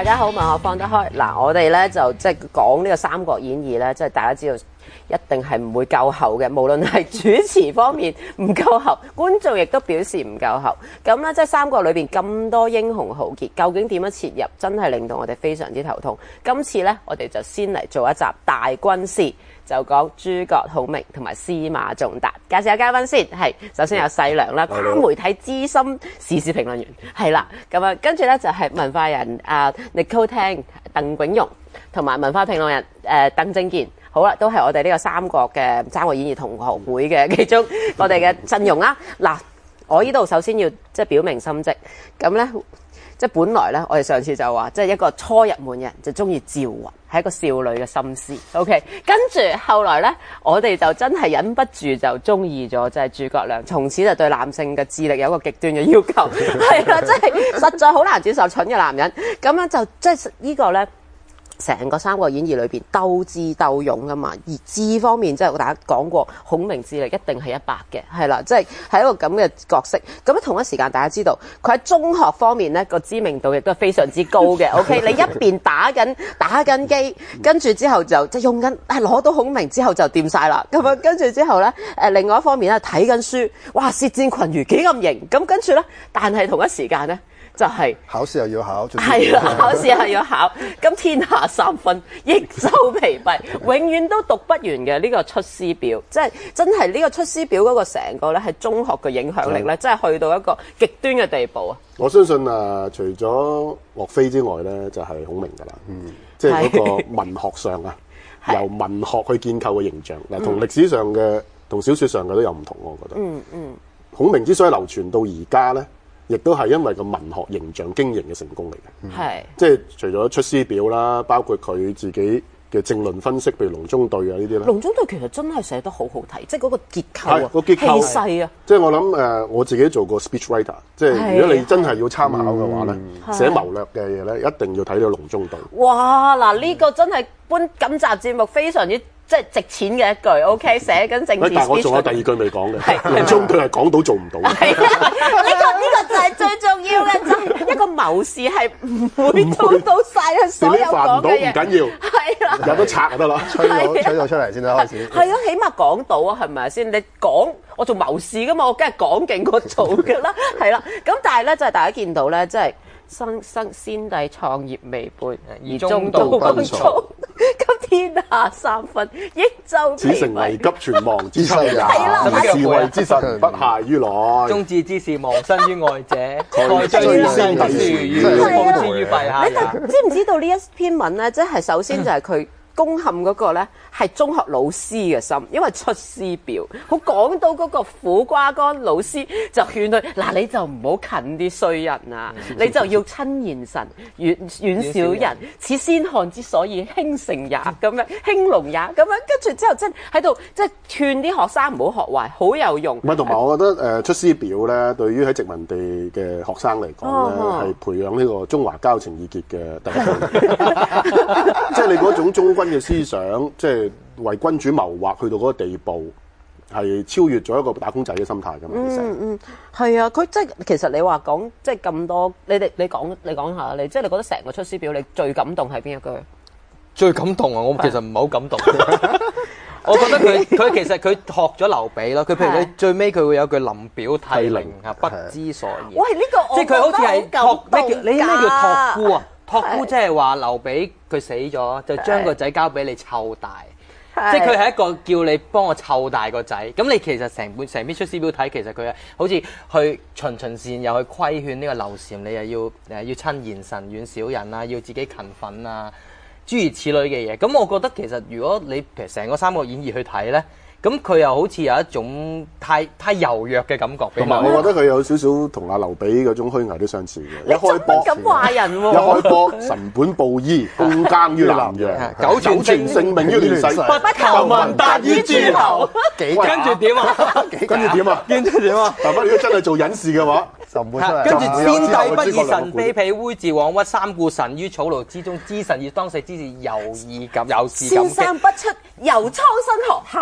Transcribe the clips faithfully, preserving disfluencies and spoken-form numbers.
大家好，文學放得開嗱，我哋咧就即係講呢個《三國演義》咧，即係大家知道一定係唔會夠喉嘅，無論係主持方面唔夠喉，觀眾亦都表示唔夠喉。咁咧即係三國裏邊咁多英雄豪傑，究竟點樣切入，真係令到我哋非常之頭痛。今次咧，我哋就先嚟做一集大軍師，就講諸葛孔明同埋司馬仲達。介紹下嘉賓先，係首先有細良啦，跨媒體資深時事評論員，係啦，咁啊跟住咧就係文化人啊 Nicole Tang 鄧炳榮，同埋文化評論人誒鄧正健。好啦，都係我哋呢個三國嘅三國演義同學會嘅其中我哋嘅陣容啦。嗱，我呢度首先要即係表明心跡，咁咧即係本來咧，我哋上次就話即係一個初入門人就中意趙雲，係一個少女嘅心思。OK， 跟住後來咧，我哋就真係忍不住就中意咗即係諸葛亮，從此就對男性嘅智力有一個極端嘅要求，係啦，即係實在好難接受蠢嘅男人。咁樣就即係呢個咧。成個《三國演義》裏邊鬥智鬥勇噶嘛，而智方面即係大家講過，孔明智力一定係一百嘅，係啦，即係係一個咁嘅角色。咁同一時間大家知道，佢喺中學方面咧個知名度亦都係非常之高嘅。OK， 你一邊打緊打緊機，跟住之後就即係用緊，係攞到孔明之後就掂晒啦。咁啊，跟住之後咧，誒另外一方面咧睇緊書，哇，舌戰群儒幾咁型。咁跟住咧，但係同一時間咧。就係、是、 考試又要考， 係啦，考試係要考，咁天下三分，益州疲憊，永遠都讀不完嘅呢個出師表，即係真係呢個出師表嗰個成個咧係中學嘅影響力咧，真係去到一個極端嘅地步啊！ 我相信啊，除咗岳飛之外咧，就係、是、孔明噶啦，嗯，即係嗰個文學上啊，由文學去建構嘅形象嗱，同歷史上嘅同小說上嘅都有唔同，我覺得，嗯嗯，孔明之所以流傳到而家咧。亦都係因為個文學形象經營嘅成功嚟嘅，係、嗯、即係除咗出師表啦，包括佢自己嘅政論分析，譬如隆中對啊呢啲咧。隆中對其實真係寫得好好睇，即係嗰個結構啊，個結構氣勢啊。即係我諗誒、呃，我自己做過 speech writer， 即係如果你真係要參考嘅話咧，寫謀略嘅嘢咧，一定要睇到隆中對。哇！嗱，呢個真係搬今集節目非常之。即係值錢嘅一句 ，OK， 寫緊政治。但係我仲有第二句未講嘅，隆中對係講到做唔到。係啊，呢個呢個就係最重要嘅，就係一個謀士係唔會做到晒佢所有講嘅嘢。唔緊要，係啦，有得拆就得啦，吹到吹到出嚟先得開始。係啊，起碼講到啊，係咪先？你講我做謀士噶嘛，我梗係講勁過做㗎啦，係啦。咁但係咧，就係大家見到咧，即係。生生先帝創業未半，而中道崩殂。咁天下三分，益州疲憊。此誠危急存亡之秋也。士為之臣，不懈於內。忠志之士，忘身於外者。蓋追先帝殊，報之於陛下。你知唔知道呢一篇文咧？即係首先就係佢。攻陷嗰個咧係中學老師嘅心，因為出師表，好講到嗰個苦瓜乾老師就勸佢嗱，你就唔好近啲衰人啊，你就要親賢臣，遠遠小人，此先漢之所以興盛也，咁樣興隆也，咁樣跟住之後真喺度即係勸啲學生唔好學壞，好有用。唔係，同埋我覺得誒、呃、出師表咧，對於喺殖民地嘅學生嚟講咧，係、哦、培養呢個中華交情意結嘅第一步。即係你嗰種中軍嘅思想，即係為君主謀劃，去到嗰個地步，係超越咗一個打工仔嘅心態㗎嘛。嗯嗯，係啊，佢即係其實你話講即係咁多，你哋你講你講下你，即係你覺得成個出師表你最感動係邊一句？最感動啊！我其實唔係好感動。我覺得佢佢其實佢學咗劉備咯，佢譬如佢最尾佢會有句臨表涕零啊，不知所以。喂，呢個即係佢好似係託咩叫？你咩叫託孤啊？託孤即係話劉備佢死咗，就將個仔交俾你湊大，即係佢係一個叫你幫我湊大個仔。咁你其實成本成篇出師表睇，其實佢係好似去循循善又去規勸呢個劉禪，你又要誒要親賢臣遠小人啊，要自己勤奮啊，諸如此類嘅嘢。咁我覺得其實如果你其實成個《三國演義》去睇咧。咁佢又好似有一種太太柔弱嘅感覺，同埋我覺得佢有少少同阿劉備嗰種虛偽都相似嘅。一開波咁話人喎，一開波神本布衣，躬耕於南陽，九傳性命於亂世，不求聞達於諸侯。跟住點啊？跟住點啊？跟住點啊？但係如果真係做隱士嘅話，就唔會出嚟。跟住先帝不以神卑鄙猥自枉屈，三顧臣於草廬之中，知臣以當世之事，猶豫感，有事感激。先生不出遊蒼生學下。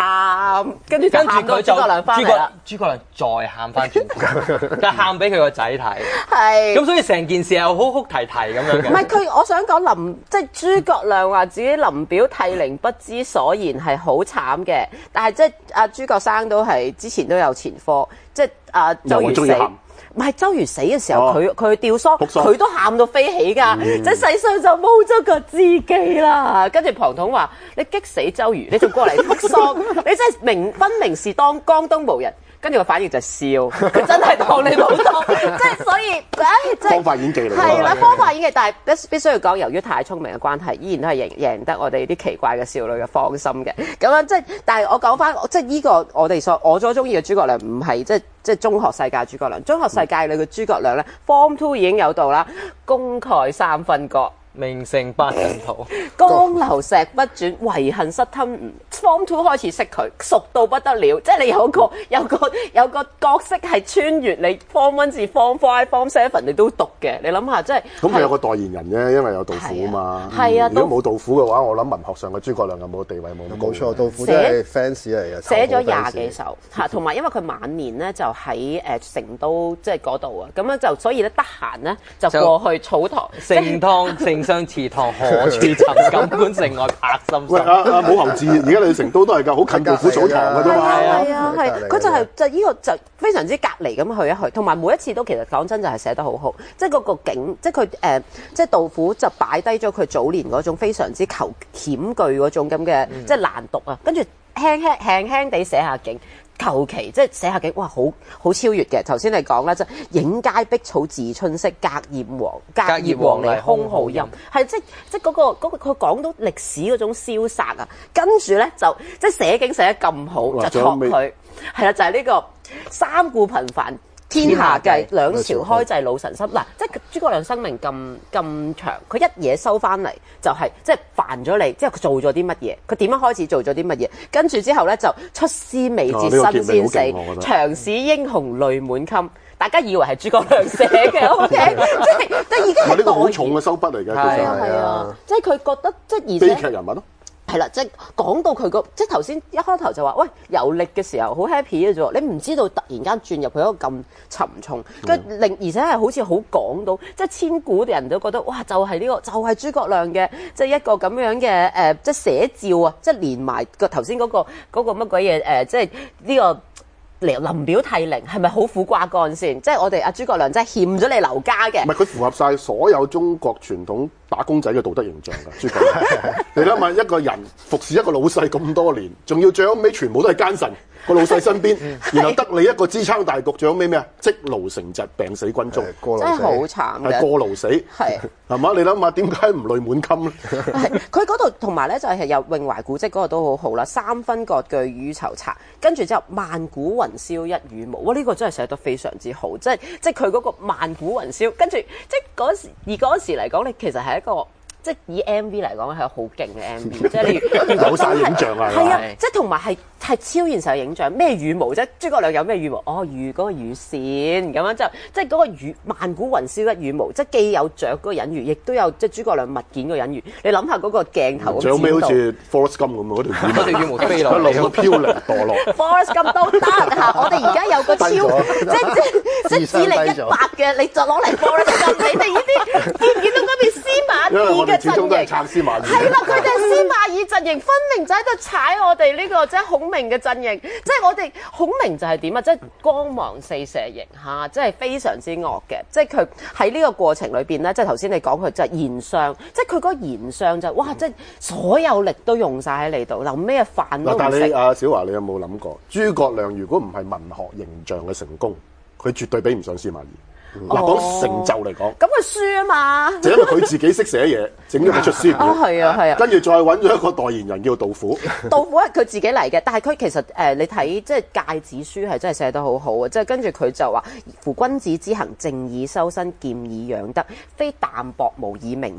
喊，跟住就跟住喊到佢就諸葛亮翻諸葛嚟啦。 諸葛亮再喊翻轉頭，就喊俾佢個仔睇。 係咁所以成件事係好哭啼啼咁樣嘅。 唔係佢，我想講臨即係諸葛亮話自己臨表涕零不知所言係好慘嘅，但係即係阿諸葛生都係之前都有前科，即係阿周瑜死。唔係周瑜死嘅時候，佢佢吊喪，佢都喊到飛起㗎， 嗯、 即係世上就冇咗個知己啦。跟住龐統話：你激死周瑜，你仲過嚟哭喪，你真係明分明是當江東無人。跟住個反應就係笑，佢真係當你冇當，即係所以，唉，即係方法演技嚟㗎。 係啦，方法演技，但係必必須要講，由於太聰明嘅關係，依然都係贏贏得我哋啲奇怪嘅少女嘅芳心嘅。咁樣即係，但係我講翻，即係呢個我哋所我所中意嘅諸葛亮，唔係即係即係中學世界諸葛亮，中學世界裏嘅諸葛亮咧 ，Form Two 已經有到啦，功蓋三分國。 名勝八陣圖， 江流石不轉，遺恨失吞吳。Form Two 開始識佢，熟到不得了。即係你有個有個有個角色係穿越你 Form One 至 Form Five、Form Seven 你都讀嘅。你諗下，即係咁佢有個代言人啫，因為有杜甫啊嘛。 係啊， 如果冇杜甫嘅話，我諗文學上嘅諸葛亮有冇地位冇咁高。 冇錯，杜甫真係 fans 嚟嘅， 寫咗廿幾首嚇，同埋因為佢晚年咧就喺誒成都即係嗰度啊，咁樣就所以咧得閒咧就過去草堂盛湯盛相祠堂。何處尋錦官城外柏森森。 喂，阿阿武侯志，而家你成都都係㗎，好近杜甫草堂㗎啫嘛。 係啊係，佢就係就呢個就非常之隔離咁去一去，同埋每一次都其實講真就係寫得好好，即係嗰個景，即係佢誒，即係杜甫就擺低咗佢早年嗰種非常之求險句嗰種咁嘅，即係難讀啊，跟住輕輕輕輕地寫下景。求其即係寫下景，哇！好好超越嘅。頭先你講啦，即係影階碧草自春色，隔葉黃隔葉黃鸝空號陰，係即即嗰個嗰個佢講到歷史嗰種蕭殺啊。跟住咧就即係寫景寫得咁好，就託佢係啦，就係呢個三顧頻繁。天下計，兩朝開濟老臣心。嗱，即係諸葛亮生命咁咁長，佢一嘢收翻嚟就係、是、即係煩咗你，之後佢做咗啲乜嘢？佢點樣開始做咗啲乜嘢？跟住之後咧就出師未捷身先死，長使英雄淚滿襟。大家以為係諸葛亮寫嘅，O K， 即係即係已經係呢個好重嘅收筆嚟嘅，其實係啊，即係佢覺得即係而且悲劇人物咯。 係啦，即係講到佢個，即係頭先一開頭就話，喂，遊歷嘅時候好 happy 嘅啫，你唔知道突然間轉入去一個咁沉重，跟住令而且係好似好講到，即係千古嘅人都覺得，哇，就係呢個，就係諸葛亮嘅，即係一個咁樣嘅誒，即係寫照啊，即係連埋個頭先嗰個嗰個乜鬼嘢誒，即係呢個。臨表涕零係咪好苦瓜乾先？即係我哋阿諸葛亮真係欠咗你劉家嘅。 唔係佢符合晒所有中國傳統打工仔嘅道德形象㗎，諸葛亮。你諗下一個人服侍一個老細咁多年，仲要最後尾全部都係奸臣個老細身邊，然後得你一個支撐大局，最後尾咩啊？積勞成疾，病死軍中， 真係好慘嘅。 係過勞死，係係嘛？你諗下點解唔淚滿襟咧？ 係佢嗰度同埋咧就係有詠懷古蹟嗰個都好好啦，三分割據與籌策，跟住之後萬古雲霄一羽毛，哇！呢、這個真係寫得非常之好，即係即係佢嗰個萬古雲霄，跟住即係嗰時而嗰時嚟講，你其實係一個。即係以 M V 嚟講係好勁嘅 M V， 即係你有晒影像啊！ 係啊，即係同埋係係超現實嘅影像。咩羽毛啫？諸葛亮有咩羽毛？哦，羽嗰個羽扇咁樣就即係嗰個羽萬古雲霄一羽毛，即係既有雀嗰個隱喻，亦都有即係諸葛亮物件個隱喻。你諗下嗰個鏡頭， 最後尾好似 Forrest Gump 咁嗰條羽毛， 嗰條羽毛飛落， 一路都飄零墮落。 Forrest Gump 都得嚇，我哋而家有個超即即即智力一百嘅，你就攞嚟 Forrest Gump。你哋呢啲見唔見到嗰邊司馬懿嘅陣營？ 司馬懿係啦，佢哋係司馬懿陣營，分明就喺度踩我哋呢、這個即係孔明嘅陣營。即係我哋孔明就係點啊？即係光芒四射型嚇，即係非常之惡嘅。即係佢喺呢個過程裏邊咧，即係頭先你講佢就係言相，即係佢嗰個言相就哇！即係所有力都用晒喺你度，留咩飯都唔食。 但係你阿小華，你有冇諗過諸葛亮如果唔係文學形象嘅成功，佢絕對比唔上司馬懿。嗱，講成就嚟講， 咁佢輸啊嘛， 就因為佢自己識寫嘢，整咗佢出書。 啊，係啊，係啊。 跟住再揾咗一個代言人叫杜甫。 杜甫係佢自己嚟嘅，但係佢其實誒、呃，你睇即係誡子書係真係寫得好好啊！即係跟住佢就話：夫君子之行，靜以修身，儉以養德，非淡薄無以明志。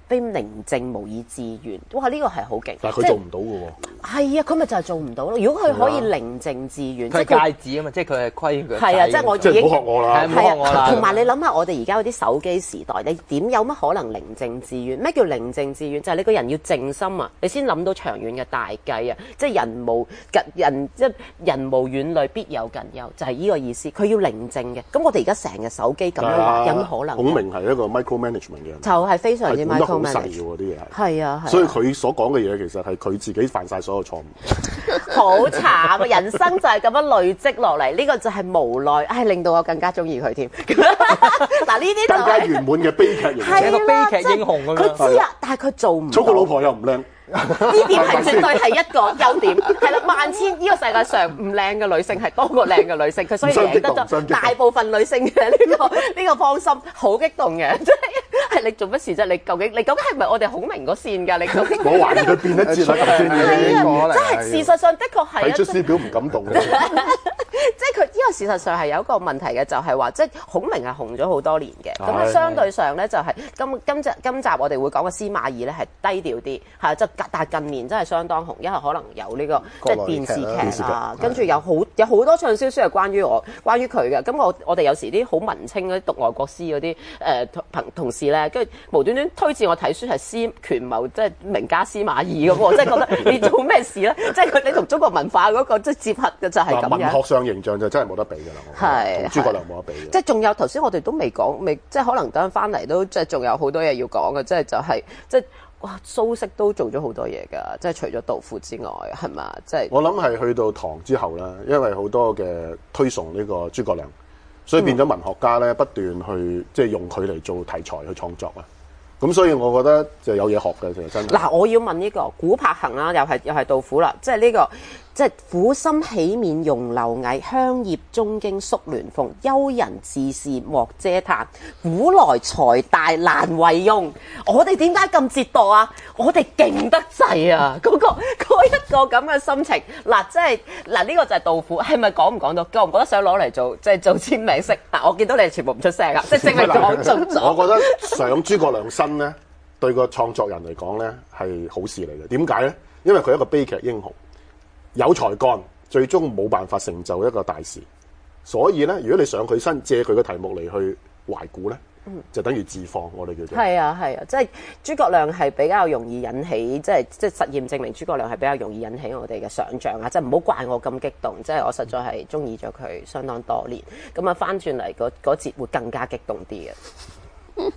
非寧靜無以自圓。哇！呢、這個係好勁。 但係佢做唔到嘅喎。 係啊，佢咪就係做唔到咯。如果佢可以寧靜自圓， 佢係戒指啊嘛，即係佢係規矩。 係啊，即係我已即係經唔好學我啦， 唔好學我啦。 同埋你諗下，我哋而家嗰啲手機時代，你點有乜可能寧靜自圓？咩叫寧靜自圓？就係、是、你個人要靜心啊，你先諗到長遠嘅大計啊！即係人無近人，即係人無遠慮，必有近憂，就係、是、呢個意思。佢要寧靜嘅。咁我哋而家成日手機咁樣玩，有乜可能？ 孔明係一個 micromanagement 嘅人， 就係非常之 micromanagement。 好細嘅喎啲嘢係。 係啊，係。 所以佢所講嘅嘢其實係佢自己犯晒所有錯誤。 好慘啊！人生就係咁樣累積落嚟，呢、這個就係無奈，唉，令到我更加中意佢添。嗱，呢啲就更加圓滿嘅悲劇形象， 一個悲劇英雄咁樣。 佢知啊，但係佢做唔到。 娶個老婆又唔靚。 呢點係絕對係一個優點，係啦，萬千呢個世界上唔靚嘅女性係多過靚嘅女性，佢所以贏得咗大部分女性嘅呢、這個呢、這個芳心，好激動嘅，即係係你做乜事啫？你究竟你究竟係咪我哋孔明嗰線㗎？你究竟我懷疑佢變得節啦，咁先係啊，即係事實上的確係睇出師表唔敢動嘅。 即係佢呢個事實上係有一個問題嘅，就係話即係孔明係紅咗好多年嘅，咁啊相對上咧就係今今集今集我哋會講嘅司馬懿咧係低調啲，係即係但係近年真係相當紅，因為可能有呢、這個即係電視劇啊，跟住有好有好多暢銷書係關於我關於佢嘅。咁我我哋有時啲好文青嗰啲讀外國詩嗰啲誒同同事咧，跟住無端端推薦我睇書係詩權謀，即係名家司馬懿咁喎，即係覺得你做咩事咧？即係佢你同中國文化嗰、那個即係接合嘅就係咁樣。 文學上形象就真係冇得比㗎啦， 係同諸葛亮冇得比嘅。 即係仲有頭先我哋都未講，未即係可能等翻嚟都即係仲有好多嘢要講嘅，即係就係、是、即係哇蘇軾都做咗好多嘢㗎，即係除咗杜甫之外，係嘛？即係我諗係去到唐之後啦，因為好多嘅推崇呢個諸葛亮，所以變咗文學家咧不斷去即係用佢嚟做題材去創作啊。咁所以我覺得就有嘢學嘅，其實真係。 嗱，我要問呢、這個古柏行啦，又係又係杜甫啦，即係呢、這個即係苦心起面容劉毅，香葉中經宿鸞鳳，幽人自是莫嗟嘆，古來財大難為用。我哋點解咁折墮啊？我哋勁得滯啊！嗰、那個嗰一個咁嘅心情，嗱，即係嗱呢個就係杜甫，係咪講唔講到？覺唔覺得想攞嚟做即係做簽名式？嗱，我見到你哋全部唔出聲啊，即係證明講中咗。 我覺得上諸葛亮身咧，對個創作人嚟講咧係好事嚟嘅。點解咧？因為佢係一個悲劇英雄。有才幹，最終冇辦法成就一個大事，所以咧，如果你上佢身，借佢嘅題目嚟去懷古咧，嗯、就等於自放，我哋叫做。係啊係啊，即係諸葛亮係比較容易引起，即係即係實驗證明諸葛亮係比較容易引起我哋嘅想像啊！即係唔好怪我咁激動，即係我實在係中意咗佢相當多年，咁啊翻轉嚟嗰嗰節會更加激動啲嘅。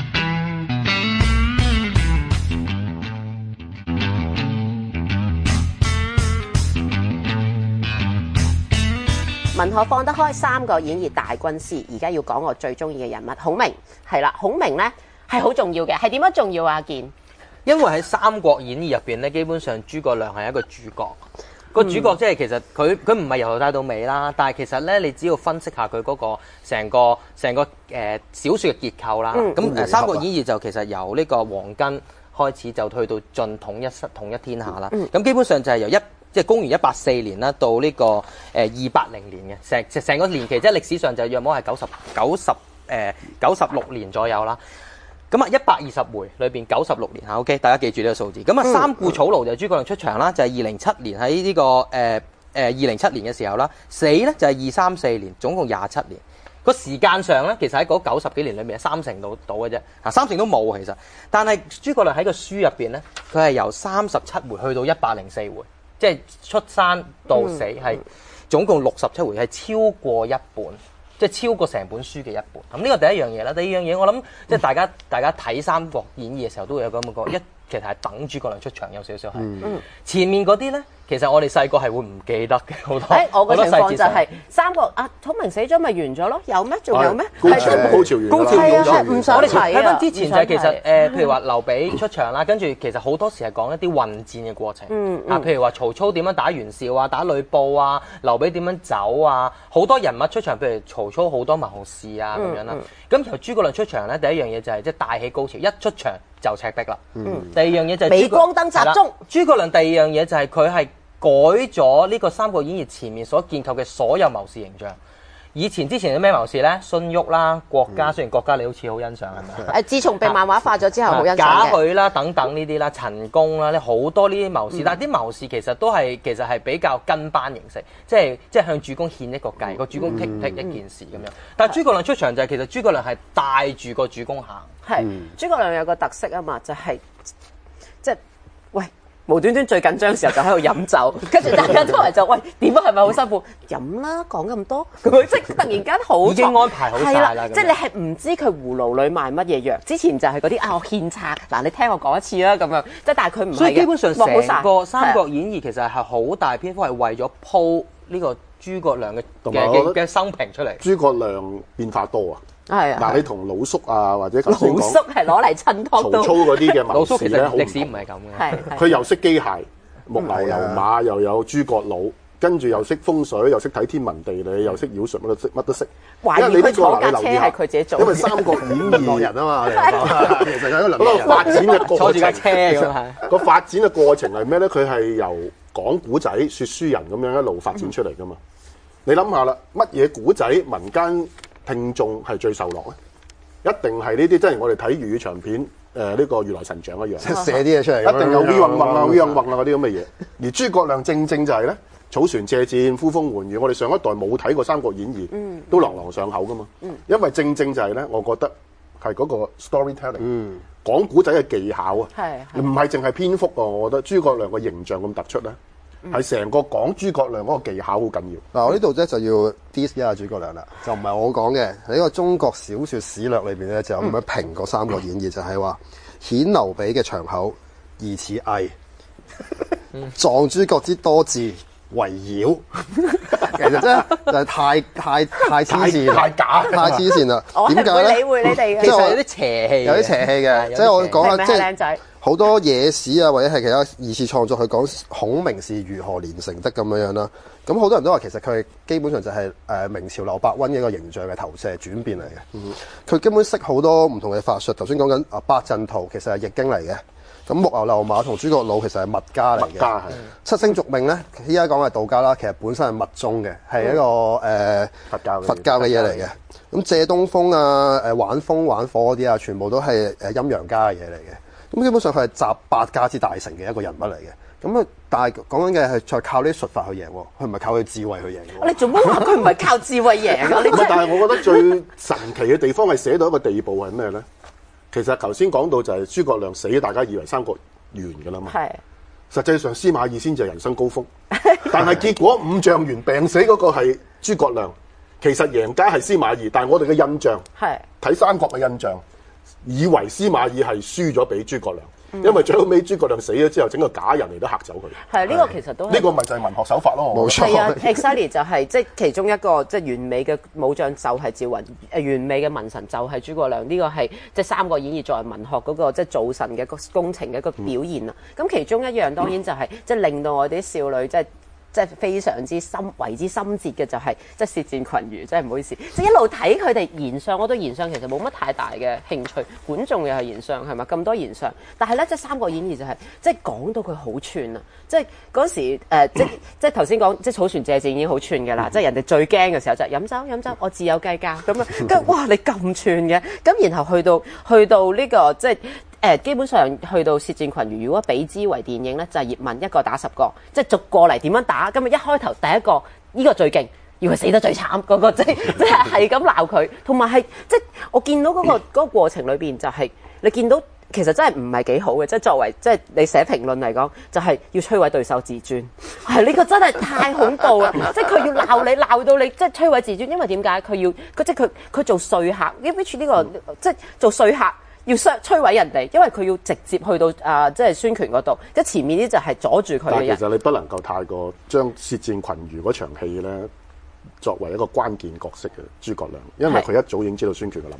文學放得開，《三國演義》大軍師，而家要講我最中意嘅人物孔明，係啦，孔明咧係好重要嘅，係點樣重要啊？阿健， 因為喺《三國演義》入邊咧，基本上諸葛亮係一個主角，個主角即係其實佢佢唔係由頭帶到尾啦，但係其實咧你只要分析下佢嗰個成個成個誒、呃、小説嘅結構啦，咁誒《三國演義》就其實由呢個黃巾開始就去到晉統一統一天下啦，咁、嗯、基本上就係由一即係公元一八四年啦，到呢個誒二八零年嘅成成個年期，即係歷史上就約莫係九十九十誒九十六年左右啦。咁啊一百二十回裏邊九十六年嚇 ，OK， 大家記住呢個數字。咁啊三顧草廬就係諸葛亮出場啦，就係二零七年喺呢個誒誒二零七年嘅時候啦。死咧就係二三四年，總共廿七年。個時間上咧，其實喺嗰九十幾年裏面係三成到到嘅啫，啊三成都冇其實。但係諸葛亮喺個書入邊咧，佢係由三十七回去到一百零四回。即係出山到死係、嗯、總共六十七回，係超過一半，即係超過成本書嘅一半。咁呢個第一樣嘢啦。第二樣嘢我諗，即係大家、嗯、大家睇《三國演義》嘅時候都會有咁嘅個一，其實係等諸葛亮出場有少少係。嗯、前面嗰啲咧，其實我哋細個係會唔記得嘅好多。誒、欸， 我個情況就係、是、三國啊，孔明死咗咪完咗咯？有咩？仲有咩？ 高潮高潮完高潮完咗， 唔想睇啊！ 睇翻之前就係其實誒、呃，譬如話劉備出場啦，跟住其實好多時係講一啲混戰嘅過程。嗯嗯、啊，譬如話曹操點樣打袁紹啊，打呂布啊，劉備點樣走啊，好多人物出場，譬如曹操好多謀士啊咁、嗯、樣啦。咁由諸葛亮出場咧，第一樣嘢就係即係大起高潮，一出場就赤壁啦。嗯、第二樣嘢就係鎂光燈集中。 諸葛亮第二樣嘢就係佢係改咗呢個《三國演義》前面所建構嘅所有謀士形象， 以前之前有咩謀士咧？荀彧啦，郭嘉，雖然郭嘉你好似好欣賞係咪？ 誒，自從被漫畫化咗之後，好欣賞賈嘅。 許啦，等等呢啲啦，陳宮啦，你好多呢啲謀士，但係啲謀士其實都係其實係比較跟班形式，即係即係向主公獻一個計，個主公剔唔剔一件事咁樣。但係諸葛亮出場就係其實諸葛亮係帶住個主公行。 係諸葛亮有個特色啊嘛，就係即係喂。無端端最緊張嘅時候就喺度飲酒，跟住大家周圍就喂點啊，係咪好辛苦？飲啦，講咁多，咁樣即係突然間好已經安排好晒啦。 係即係你係唔知佢葫蘆裏賣乜嘢藥，之前就係嗰啲啊我獻策，嗱你聽我講一次啦咁樣，即係但係佢唔係嘅。 所以基本上成個《三國演義》其實係好大篇幅係為咗鋪呢個諸葛亮嘅嘅嘅生平出嚟。 諸葛亮變化多啊！ 係啊！ 嗱，你同老叔啊，或者頭先講老叔係攞嚟襯托曹操嗰啲嘅謀士咧， 歷史唔係咁嘅。 係佢又識機械、木牛流馬，又有諸葛廬，跟住又識風水，又識睇天文地理，又識妖術，乜都識，乜都識。 懷疑佢坐架車係佢自己做， 因為《三國演義》 人啊嘛，其實係一個嗰個發展嘅過程， 坐住架車咁係。 個發展嘅過程係咩咧？佢係由講古仔、説書人咁樣一路發展出嚟噶嘛。你諗下啦，乜嘢古仔民間聽眾係最受落咧？一定係呢啲，即係我哋睇粵語長片，誒、呃、呢、這個如來神掌一樣， 即係寫啲嘢出嚟， 一定有 V 運運啊、V 運運啊嗰啲咁嘅嘢。而諸葛亮正正就係咧，草船借箭、呼風喚雨。我哋上一代冇睇過《三國演義》，嗯、都朗朗上口噶嘛。嗯、因為正正就係咧，我覺得係嗰個 storytelling，、嗯、講古仔嘅技巧啊，唔係淨係篇幅啊。我覺得諸葛亮個形象咁突出咧。係成、嗯、個講諸葛亮嗰個技巧好緊要。嗱，我呢度咧就要 diss 一下諸葛亮啦，就唔係我講嘅。喺個中國小説史略裏邊咧，就有咁樣評過《三國演義》，就係話顯劉備嘅長口疑似偽，壯諸葛之多智為妖。其實真係就係太太太黐線，太假，太黐線啦。點解咧？理會你哋嘅， 其實有啲邪氣， 有啲邪氣嘅。即係我講下，即係好多野史啊，或者係其他二次創作去講孔明是如何練成的咁樣樣啦。咁好多人都話其實佢基本上就係誒明朝劉伯溫嘅一個形象嘅投射轉變嚟嘅。佢、嗯、根本識好多唔同嘅法術。頭先講緊啊八陣圖其實係易經嚟嘅。咁木牛流馬同諸葛廬其實係密家嚟嘅。七星續命咧，依家講係道家啦，其實本身係密宗嘅，係一個誒、呃、佛教佛教嘅嘢嚟嘅。咁借東風啊、誒玩風玩火嗰啲啊，全部都係誒陰陽家嘅嘢嚟嘅。咁基本上佢係集八家之大成嘅一個人物嚟嘅。咁啊，但係講緊嘅係再靠呢啲術法去贏喎，佢唔係靠佢智慧去贏喎。 你做乜話佢唔係靠智慧贏啊？你但係我覺得最神奇嘅地方係寫到一個地步係咩咧？其實頭先講到就係諸葛亮死，大家以為三國完㗎啦嘛。係。實際上司馬懿先至係人生高峰，但係結果五將元病死嗰個係諸葛亮，其實贏家係司馬懿，但係我哋嘅印象係睇三國嘅印象，以為司馬懿係輸咗俾諸葛亮。因為最後尾諸葛亮死咗之後，整個假人嚟都嚇走佢。係呢、這個其實都呢個咪就係文學手法咯。冇錯。係啊 exactly 就係即係其中一個即係、就是、完美嘅武將就係趙雲，誒完美嘅文臣就係諸葛亮。呢、這個係即係《三國演義》作為文學嗰、那個即係、就是、造神嘅一個工程嘅一個表現啊。咁、嗯、其中一樣當然就係即係令到我哋啲少女即係。就是即係非常之深為之深切嘅就係即係舌戰群儒，真係唔好意思，即係一路睇佢哋言相，我對言相其實冇乜太大嘅興趣，觀眾又係言相係咪？咁多言相，但係咧即係《三國演義》就係、是、即係講到佢好串啊！即係嗰時誒、呃、即即係頭先講即係草船借箭已經好串嘅啦，即係人哋最驚嘅時候就係飲酒飲酒，我自有計較咁啊！跟住哇你咁串嘅，咁然後去到去到呢、這個即係。誒基本上去到舌戰群儒，如果比之為電影咧，就係、是、葉問一個打十個，即係逐個嚟點樣打。咁啊一開頭第一個呢、這個最勁，要佢死得最慘嗰、那個，即係即係係咁鬧佢。同埋係即係我見到嗰、那個嗰、那個過程裏邊、就是，就係你見到其實真係唔係幾好嘅。即係作為即係你寫評論嚟講，就係、是、要摧毀對手自尊。係呢、這個真係太恐怖啦！即係佢要鬧你鬧到你，即係摧毀自尊。因為點解佢要佢即係佢佢做說客？因為呢個即係做說客。要摧摧毀人哋，因為佢要直接去到啊、呃，即係孫權嗰度，即係前面啲就係阻住佢嘅人。但其實你不能夠太過將舌戰群儒嗰場戲咧，作為一個關鍵角色嘅諸葛亮，因為佢一早已經知道孫權嘅諗法。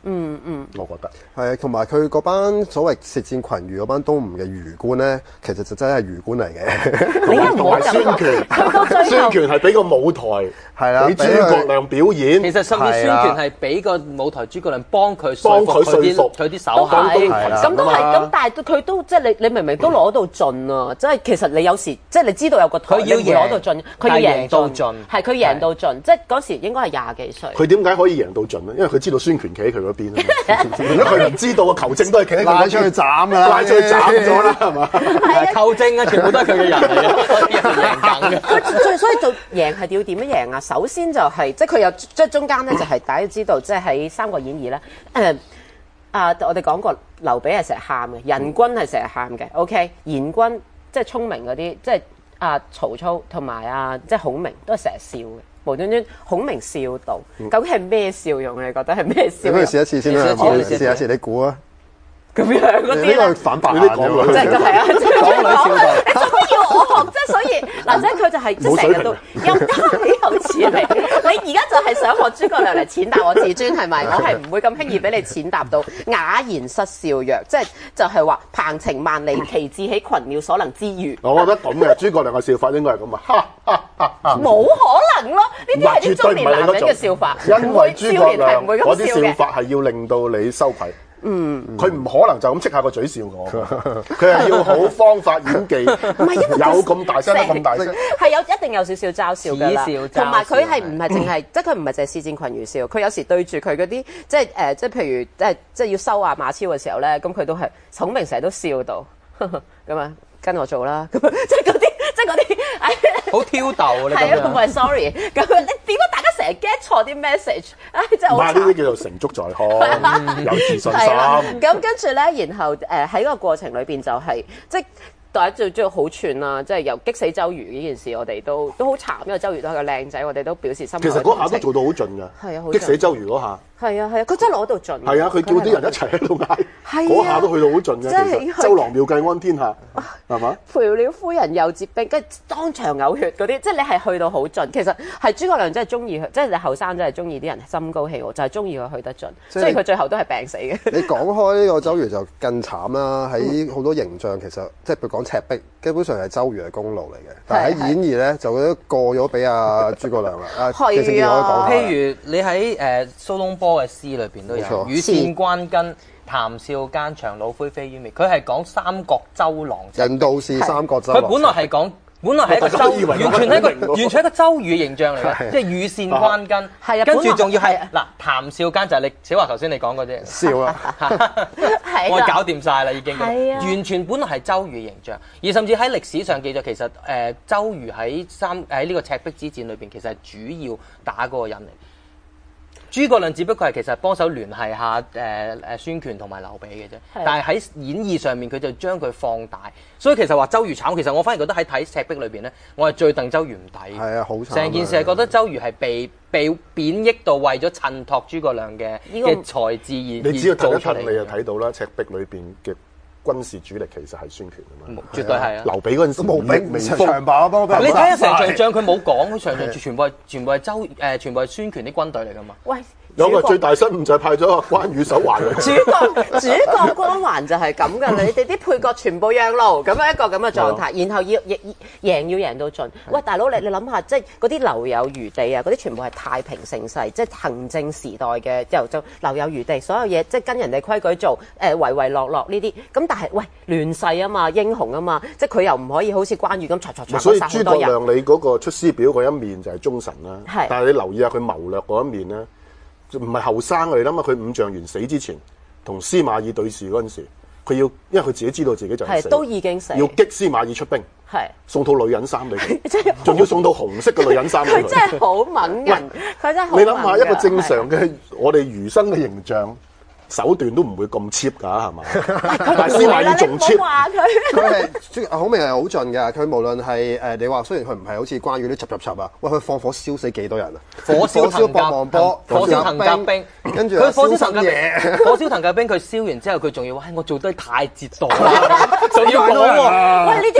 嗯嗯， 我覺得係啊，同埋佢嗰班所謂舌戰群儒嗰班東吳嘅儒官咧，其實就真係儒官嚟嘅。 你唔好孫權，孫權係俾個舞台係啦， 俾諸葛亮表演。 其實甚至孫權係俾個舞台諸葛亮幫佢幫佢說服佢啲手下。咁都係，咁咁但係佢都即係你你明明都攞到盡啊！即係其實你有時即係你知道有個台， 佢要攞到盡，佢要贏到盡， 係佢贏到盡。即係嗰時應該係廿幾歲。 佢點解可以贏到盡咧？因為佢知道孫權企喺佢嗰邊啊嘛。如果佢唔知道啊，求證都係企喺佢嗰邊， 拉出去斬啦， 拉出去斬咗啦，係嘛？ 求證啊，全部都係佢嘅人嚟嘅，所以係贏緊嘅。 佢所以就贏係要點樣贏啊？首先就係、是、即係佢有即係中間咧，就係大家知道，即係喺《三國演義》咧，誒啊，我哋講過劉備係成日喊嘅，仁君係成日喊嘅。OK，賢君即係聰明嗰啲，即係啊曹操同埋啊即係孔明都係成日笑嘅。無端端孔明笑到，究竟係咩笑容？你覺得係咩笑容？ 你不如試一次先啦，試下試你估啊！ 咁樣嗰啲呢個反白眼嘅， 即係係啊，即係講女笑道。你做乜要我學啫？所以嗱，即係佢就係即係成日都又得你有似你，你而家就係想學諸葛亮嚟踐踏我自尊係咪？我係唔會咁輕易俾你踐踏到。啞然失笑曰，即係就係話鵬程萬里，其志豈群鳥所能知喻。 我覺得咁嘅諸葛亮嘅笑法應該係咁啊！ 冇可能咯，呢啲係啲中年男人嘅笑法， 因為諸葛亮嗰嗰啲笑法係要令到你羞愧。嗯，佢唔可能就咁戚下個嘴笑我，佢係要好方法演技，有咁大聲得咁大聲， 係有一定有少少嘲笑㗎啦，同埋佢係唔係淨係，即係佢唔係淨係舌戰群儒笑，佢有時對住佢嗰啲，即係誒，即係譬如即係即係要收啊馬超嘅時候咧，咁佢都係孔明成日都笑到咁啊，跟我做啦，咁即係嗰啲，即係嗰啲， 好挑逗啊！你係啊，唔係 sorry，咁你點解大家成日 get 錯啲 message？ 唉，真係好慘。 呢啲叫做成竹在胸，有自信心。 咁跟住咧，然後誒喺個過程裏邊就係即係。大家最最好串啦，即係由擊死周瑜呢件事，我哋都都好慘，因為周瑜都係個靚仔，我哋都表示心。 其實嗰下都做到好盡㗎， 係啊， 擊死周瑜嗰下。 係啊係啊，佢真係攞到盡。 係啊，佢叫啲人一齊喺度嗌，嗰下都去到好盡嘅。其實周郎妙計安天下，係嘛？賠了夫人又折兵，跟住當場嘔血嗰啲，即係你係去到好盡。其實係諸葛亮真係中意佢，即係你後生真係中意啲人心高氣傲，就係中意佢去得盡。所以佢最後都係病死嘅。 你講開呢個周瑜就更慘啦，喺好多形象其實即係譬如講赤壁，基本上係周瑜嘅功勞嚟嘅。但係喺演義咧就都過咗俾阿諸葛亮啦。啊，其實可以講。 譬如你喺誒蘇東坡嘅詩裏邊都有羽扇綸巾，談笑間場，老灰飛煙滅。佢係講三國周郎， 人道是三國周郎。 佢本來係講。本來係一個周，完全係一個完全係一個周瑜嘅形象嚟嘅，即係羽扇綸巾。係啊，跟住仲要係嗱談笑間就係你小華頭先你講嗰啲笑啊， 我搞掂晒啦已經。係啊，完全本來係周瑜形象，而甚至喺歷史上記載，其實誒周瑜喺三喺呢個赤壁之戰裏邊，其實係主要打嗰個人嚟。諸葛亮只不過係其實幫手聯繫下誒誒孫權同埋劉備嘅啫，但係喺演義上面佢就將佢放大，所以其實話周瑜慘，其實我反而覺得喺睇赤壁裏邊咧，我係最戥周瑜唔抵。 係啊，好慘！ 成件事係覺得周瑜係被被貶抑到為咗襯托諸葛亮嘅嘅才智而你只要睇一睇你就嚟。 睇到啦，赤壁裏邊嘅軍事主力其實係孫權啊嘛， 絕對係啊！ 劉備嗰陣時冇兵長矛幫佢。 你睇下成場仗佢冇講，佢場場全部係全部係周誒全部係孫權啲軍隊嚟㗎嘛。 喂！ 有個最大失誤就係派咗個關羽手環佢。 主角主角光環就係咁噶，你哋啲配角全部讓路，咁樣一個咁嘅狀態，然後要贏贏要贏到盡。喂，大佬你你諗下，即係嗰啲留有餘地啊，嗰啲全部係太平盛世，即係行政時代嘅由就留有餘地，所有嘢即係跟人哋規矩做，誒唯唯諾諾呢啲。咁但係喂亂世啊嘛，英雄啊嘛，即係佢又唔可以好似關羽咁嚓嚓嚓所以殺好多人。 諸葛亮你嗰個出師表嗰一面就係忠臣啦， 係但係你留意下佢謀略嗰一面咧。唔係後生嘅，你諗下佢五丈原死之前，同司馬懿對視嗰陣時，佢要因為佢自己知道自己就係死， 都已經死， 要激司馬懿出兵， 係送套女人衫俾佢，仲要送套紅色嘅女人衫俾佢。 佢真係好猛人，佢真係好。 你諗下一個正常嘅我哋儒生嘅形象。手段都唔會咁 cheap 㗎，係嘛？但係司馬懿仲 cheap。 佢係孔明係好盡㗎，佢無論係誒你話雖然佢唔係好似關羽啲插插插啊，喂佢放火燒死幾多人啊？ 火燒火燒博望坡， 火燒藤甲兵， 跟住佢火燒藤甲兵，火燒藤甲兵佢燒完之後佢仲要，喂我做得太折墮啦，仲要講喎， 喂呢啲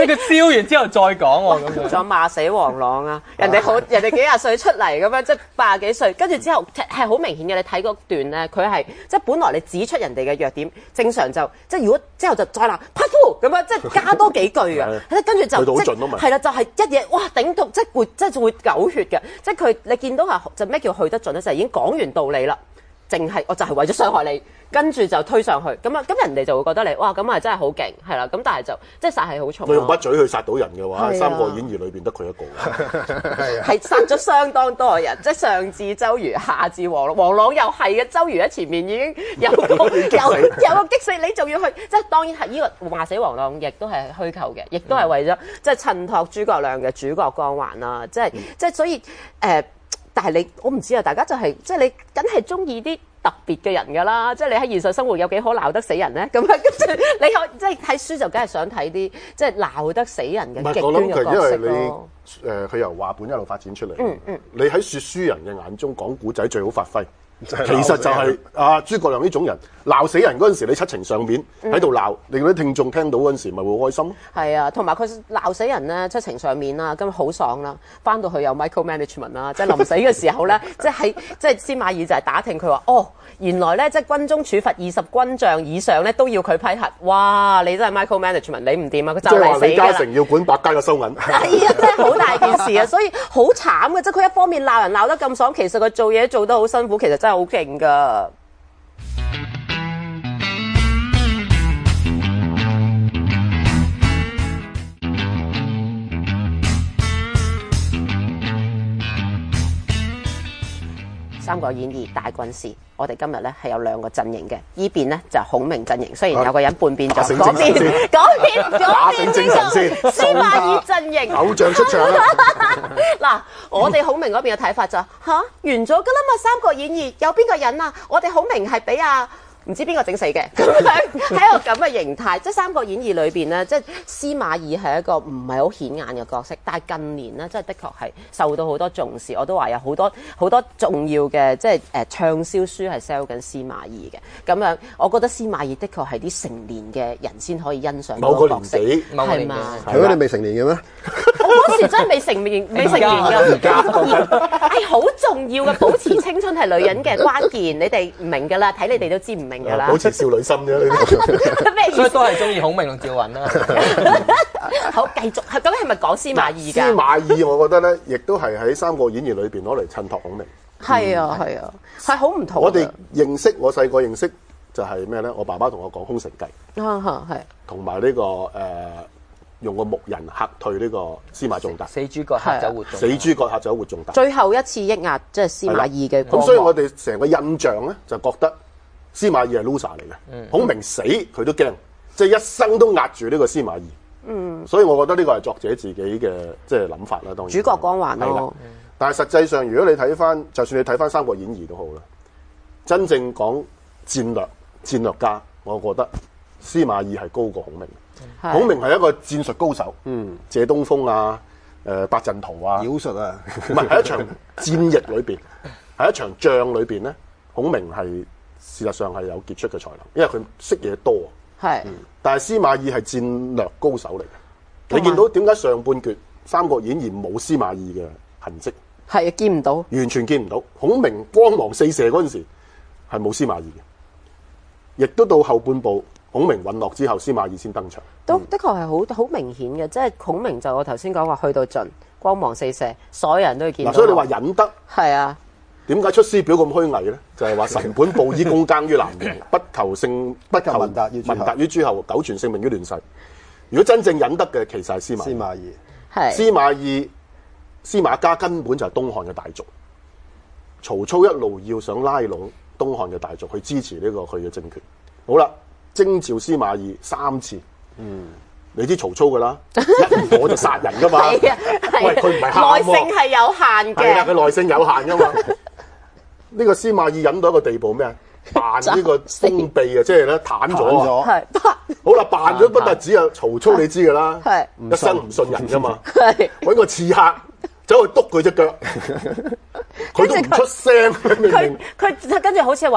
係佢燒完之後再講喎咁樣。 仲有罵死黃朗啊！人哋好，人哋幾廿歲出嚟咁樣，即係八十幾歲，跟住之後係好明顯嘅。你睇嗰段咧，佢係即係本來你指出人哋嘅弱點，正常就即係如果之後就再鬧匹夫咁樣，即係加多幾句嘅，跟住就去到好盡咯嘛。 係啦，就係一嘢哇頂到即係會即係會嘔血嘅，即係佢你見到係就咩叫去得盡咧？就係已經講完道理啦。淨係我就係為咗傷害你，跟住就推上去，咁啊，咁人哋就會覺得你哇，咁啊真係好勁，係啦，咁但係就即係殺氣好重。 佢用把嘴去殺到人嘅話， 係啊 《三國演義》裏邊得佢一個， 係殺咗相當多人，即係上至周瑜，下至黃朗，黃朗又係嘅。周瑜喺前面已經有個有有個擊死你，仲要去，即係當然係呢個話死黃朗，亦都係虛構嘅，亦都係為咗即係襯托諸葛亮嘅主角光環啦，即係即係所以誒。呃但係你，我唔知啊！大家就係、是、即係你，梗係中意啲特別嘅人㗎啦。即係你喺現實生活有幾可鬧得死人咧？咁啊，跟住你可即係睇書就梗係想睇啲即係鬧得死人嘅極端嘅角色咯。 誒，佢、呃、由話本一路發展出嚟。 嗯嗯。 你喺説書人嘅眼中講古仔最好發揮。其實就係阿諸葛亮呢種人鬧死人嗰陣時，你七情上面喺度鬧，令到啲聽眾聽到嗰陣時，咪會開心咯。 係啊，同埋佢鬧死人咧，七情上面啦，咁好爽啦。翻到去有 micro management 啦，即係臨死嘅時候咧，即係喺即係司馬懿就係打聽佢話，哦，原來咧即係軍中處罰二十軍將以上咧都要佢批核。哇！你真係 micro management，你唔掂啊，佢就嚟死㗎啦。即係話李嘉誠要管百家嘅收銀。係啊，真係好大件事啊，所以好慘嘅，即係佢一方面鬧人鬧得咁爽，其實佢做嘢做得好辛苦，其實真係好勁㗎。《三國演義》大軍師，我哋今日咧係有兩個陣營嘅，依邊咧就係孔明陣營，雖然有個人叛變咗，嗰邊嗰邊嗰邊呢個司馬懿陣營偶像出場啦。 嗱，我哋孔明嗰邊嘅睇法就吓完咗㗎啦嘛，《三國演義》有邊個人啊？我哋孔明係俾阿唔知邊個整死嘅，咁樣喺一個咁嘅形態，即係《三國演義》裏邊咧，即係司馬懿係一個唔係好顯眼嘅角色，但係近年咧，即係的確係受到好多重視。我都話有好多好多重要嘅即係誒暢銷書係 sell 緊司馬懿嘅。咁樣，我覺得司馬懿的確係啲成年嘅人先可以欣賞到個角色，係嘛？ 係咩？你未成年嘅咩？ 我嗰時真係未成年，未成年㗎。係好重要嘅，保持青春係女人嘅關鍵。你哋唔明㗎啦，睇你哋都知唔明。 保持少女心啫，呢啲所以都係中意孔明同趙雲啦。 好，繼續係咁，係咪講司馬懿㗎？ 司馬懿，我覺得咧，亦都係喺《三國演義》裏邊攞嚟襯托孔明。 係啊，係啊，係好唔同。 我哋認識，我細個認識就係咩咧？我爸爸同我講《空城計》， 啊哈，係同埋呢個誒用個木人嚇退呢個司馬仲達， 死諸葛嚇走活仲達， 死諸葛嚇走活仲達。 最後一次抑壓，即係司馬懿嘅。 咁所以我哋成個印象咧，就覺得司馬懿係 loser 嚟嘅，嗯、孔明死佢都驚，即係一生都壓住呢個司馬懿。嗯，所以我覺得呢個係作者自己嘅即係諗法啦。當然， 主角光環咯。 但係實際上，如果你睇翻，就算你睇翻《三國演義》都好啦，真正講戰略戰略家，我覺得司馬懿係高過孔明。嗯、孔明係一個戰術高手，嗯，謝東風啊，誒、呃、八陣圖啊， 妖術啊， 唔係喺一場戰役裏邊，喺一場仗裏邊咧，孔明係。事實上係有傑出嘅才能，因為佢識嘢多。係是、嗯，但係司馬懿係戰略高手嚟嘅。有你見到點解上半段《三國演義》冇司馬懿嘅痕跡？ 係啊，見唔到， 完全見唔到。孔明光芒四射嗰陣時係冇司馬懿嘅，亦都到後半部孔明隕落之後，司馬懿先登場。都的確係好好明顯嘅，即係孔明就我頭先講話去到盡，光芒四射，所有人都會見到。 所以你話忍得係啊？ 點解出師表咁虛偽咧？就係、是、話神本布衣躬耕於南陽，不求勝不求聞達於聞達於諸侯，久存性命於亂世。如果真正忍得嘅，其實係司馬司馬懿。 係司馬懿，司馬家根本就係東漢嘅大族。曹操一路要想拉攏東漢嘅大族去支持呢個佢嘅政權。好啦，徵召司馬懿三次。嗯。你知曹操噶啦，一唔妥就殺人噶嘛。係啊，喂，佢唔係喊喎。耐性係有限嘅。 係啦，佢耐性有限噶嘛。呢個司馬懿忍到一個地步咩啊？扮呢個封閉啊，即係咧癱咗啊。係。好啦，扮咗不特止啊，曹操你知噶啦，係一生唔信人噶嘛。係。揾個刺客走去篤佢隻腳，佢都唔出聲。佢佢跟住好似話誒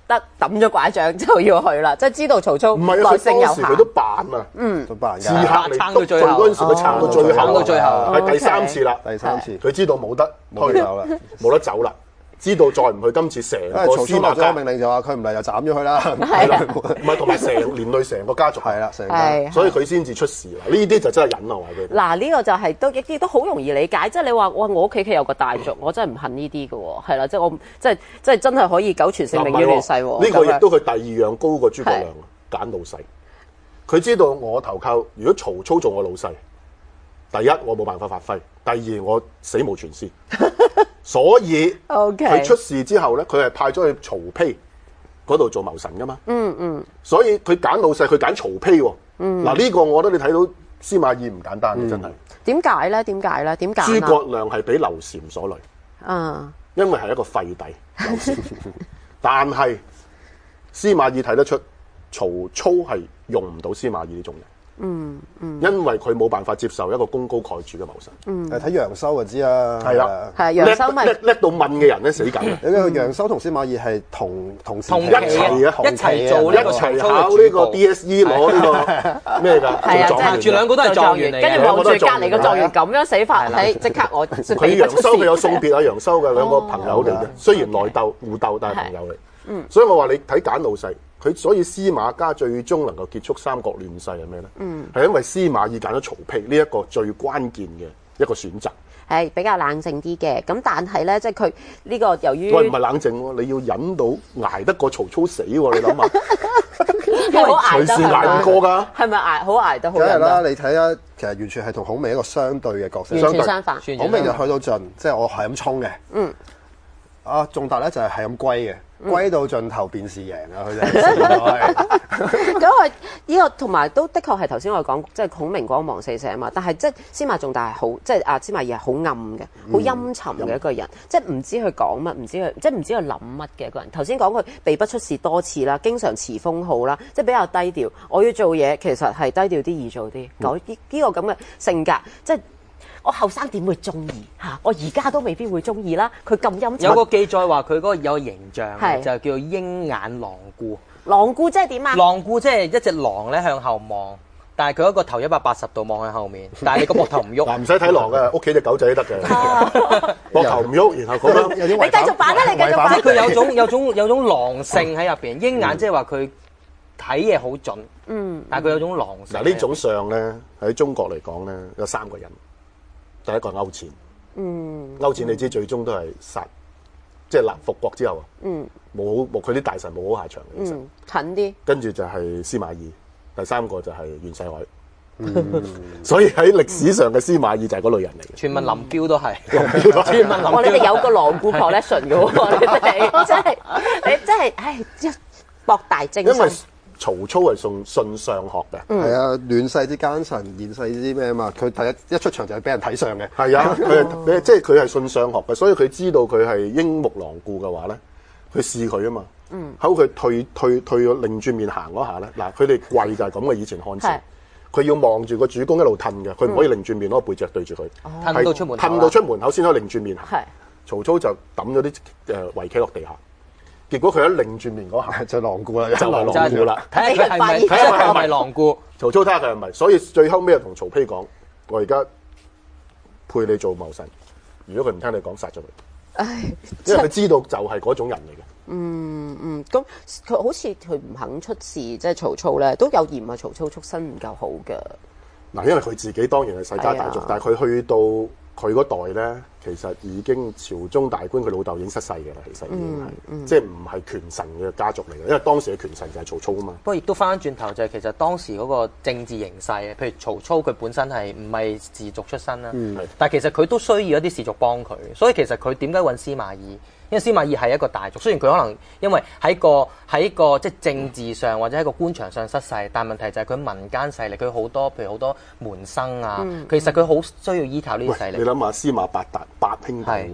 得抌咗拐杖就要去啦，即係知道曹操耐唔係啊，佢性有限當時佢。都扮啊， 嗯， 都扮刺客㗎， 嚟撐到最後嗰陣時，佢撐到最後， 撐到最後係第三次啦， 第三次佢知道冇得推冇得走啦。 冇得走啦，知道再唔去今次成因為個曹操落咗個司馬家， 命令就話佢唔嚟就斬咗佢啦， 係啦唔係同埋成連累成個家族， 係啦，成係家所以佢先至出事啦。呢啲就真係忍啊，話俾你聽。 嗱，呢個就係都亦亦都好容易理解，即係你話我我屋企企有個大族，我真係唔恨呢啲嘅喎，係啦，即係我即係即係真係可以九傳性命於亂世喎。 呢個咁樣亦都佢第二樣高過諸葛亮啊，揀老細。佢知道我投靠，如果曹操做我老細，第一我冇辦法發揮，第二我死無全屍。所以 OK 佢出事之後咧，佢係派咗去曹丕嗰度做謀臣噶嘛。 嗯嗯， 所以佢揀老細，佢揀曹丕喎。嗱呢個我覺得你睇到司馬懿唔簡單嘅，真係。 點解咧？點解咧？點解諸葛亮係俾劉禪所累， 啊， 因為係一個廢帝劉禪。但係司馬懿睇得出曹操係用唔到司馬懿呢種人。 嗯嗯， 因為佢冇辦法接受一個功高蓋主嘅謀臣。 誒睇楊修就知啦， 係啦， 係楊修咪叻叻到問嘅人咧死緊嘅。 你睇楊修同司馬懿係同同時同一齊啊一齊做呢個一齊曹操考呢個 D S E 攞呢個咩㗎？ 係啊， 做狀元即係住兩個都係狀元嚟嘅跟住望住隔離個狀元係咁樣死法，喺即刻我佢楊修佢有送別啊，楊修嘅兩個朋友嚟嘅，雖然內鬥互鬥，但係朋友嚟。嗯，所以我話你睇揀老細，佢所以司馬家最終能夠結束三國亂世係咩咧？嗯，係因為司馬懿揀咗曹丕呢一個最關鍵嘅一個選擇。 係比較冷靜啲嘅，咁但係咧，即係佢呢個由於喂，唔係冷靜喎，你要忍到捱得過曹操死喎，你諗下， 係好捱得隨時捱唔過㗎。 係咪捱好捱得好梗係啦， 忍得？ 你睇下，其實完全係同孔明一個相對嘅角色。 完全相反。 全孔明就去到盡，即係我係咁衝嘅。 嗯。 啊，仲達咧就係係咁歸嘅，歸到盡頭便是贏啊！佢就係咁佢呢個同埋都的確係頭先我哋講，即係孔明光芒四射啊嘛。但係即係司馬仲大係好，即係啊司馬懿係好暗嘅，好陰沉嘅一個人，即係唔知佢講乜，唔知佢即係唔知佢諗乜嘅一個人。頭先講佢被不出事多次啦，經常辭封號啦，即係比較低調。我要做嘢其實係低調啲易做啲，講呢呢個咁嘅性格，即係。我後生點會中意嚇？我而家都未必會中意啦。佢咁陰沉， 有個記載話佢嗰個有個形象係就叫做鷹眼狼顧。 狼顧即係點啊？ 狼顧即係一隻狼咧向後望，但係佢一個頭一百八十度望向後面，但係你個膊頭唔喐。 嗱，唔使睇狼嘅，屋企隻狗仔都得嘅，膊頭唔喐，然後咁樣有啲你繼續扮啦，你繼續扮即係。佢有種有種有種狼性喺入邊，鷹眼即係話佢睇嘢好準， 嗯， 但係佢有種狼性。 嗱呢種相咧喺中國嚟講咧有三個人，第一個係勾踐， 嗯勾踐你知最終都係殺，即係立復國之後啊， 嗯冇冇佢啲大臣冇好下場嘅其實， 嗯，近啲。 跟住就係司馬懿，第三個就係袁世凱，所以喺歷史上嘅司馬懿就係嗰類人嚟嘅。 傳聞林彪都係， 傳傳聞林哇！你哋彪有個狼顧 collection 嘅喎，你哋真係你真係唉，一博大精因為深。 曹操係信信相學嘅， 係啊，亂世之奸臣，現世之咩啊嘛？佢第一一出場就係俾人睇相嘅。 係啊，佢係即係佢係信相學嘅，所以佢知道佢係櫻木狼顧嘅話咧，佢試佢啊嘛。嗯，喺佢退退退咗擰轉面行嗰下咧，嗱佢哋跪就係咁嘅，以前漢朝係， 佢要望住個主公一路褪嘅，佢唔可以擰轉面攞個背脊對住佢， 褪到出門口啦褪到出門口先可以擰轉面行。 係曹操就抌咗啲誒圍棋落地下，結果佢一擰轉面嗰下就狼顧啦， 就係狼顧啦。 睇下佢係咪睇下佢係咪狼顧。 曹操睇下佢係咪，所以最後尾就同曹丕講：我而家配你做謀臣，如果佢唔聽你講，殺咗佢。 唉， 因為佢知道就係嗰種人嚟嘅。 嗯嗯，咁佢好似佢唔肯出事，即係曹操咧都有嫌啊，曹操出身唔夠好嘅。 嗱，因為佢自己當然係世家大族， 係啊但係佢去到佢嗰代咧，其實已經朝中大官，佢老豆已經失勢嘅啦。其實已經係， 嗯即係唔係權臣嘅家族嚟嘅，因為當時嘅權臣就係曹操啊嘛。 不過亦都翻轉頭就係其實當時嗰個政治形勢，譬如曹操佢本身係唔係士族出身啦， 嗯但係其實佢都需要一啲士族幫佢，所以其實佢點解揾司馬懿？因為司馬懿係一個大族，雖然佢可能因為喺個喺個即係政治上或者喺個官場上失勢，但問題就係佢民間勢力，佢好多譬如好多門生啊，其實佢好需要依靠呢啲勢喂， 力你。諗下司馬八達八兄弟喎，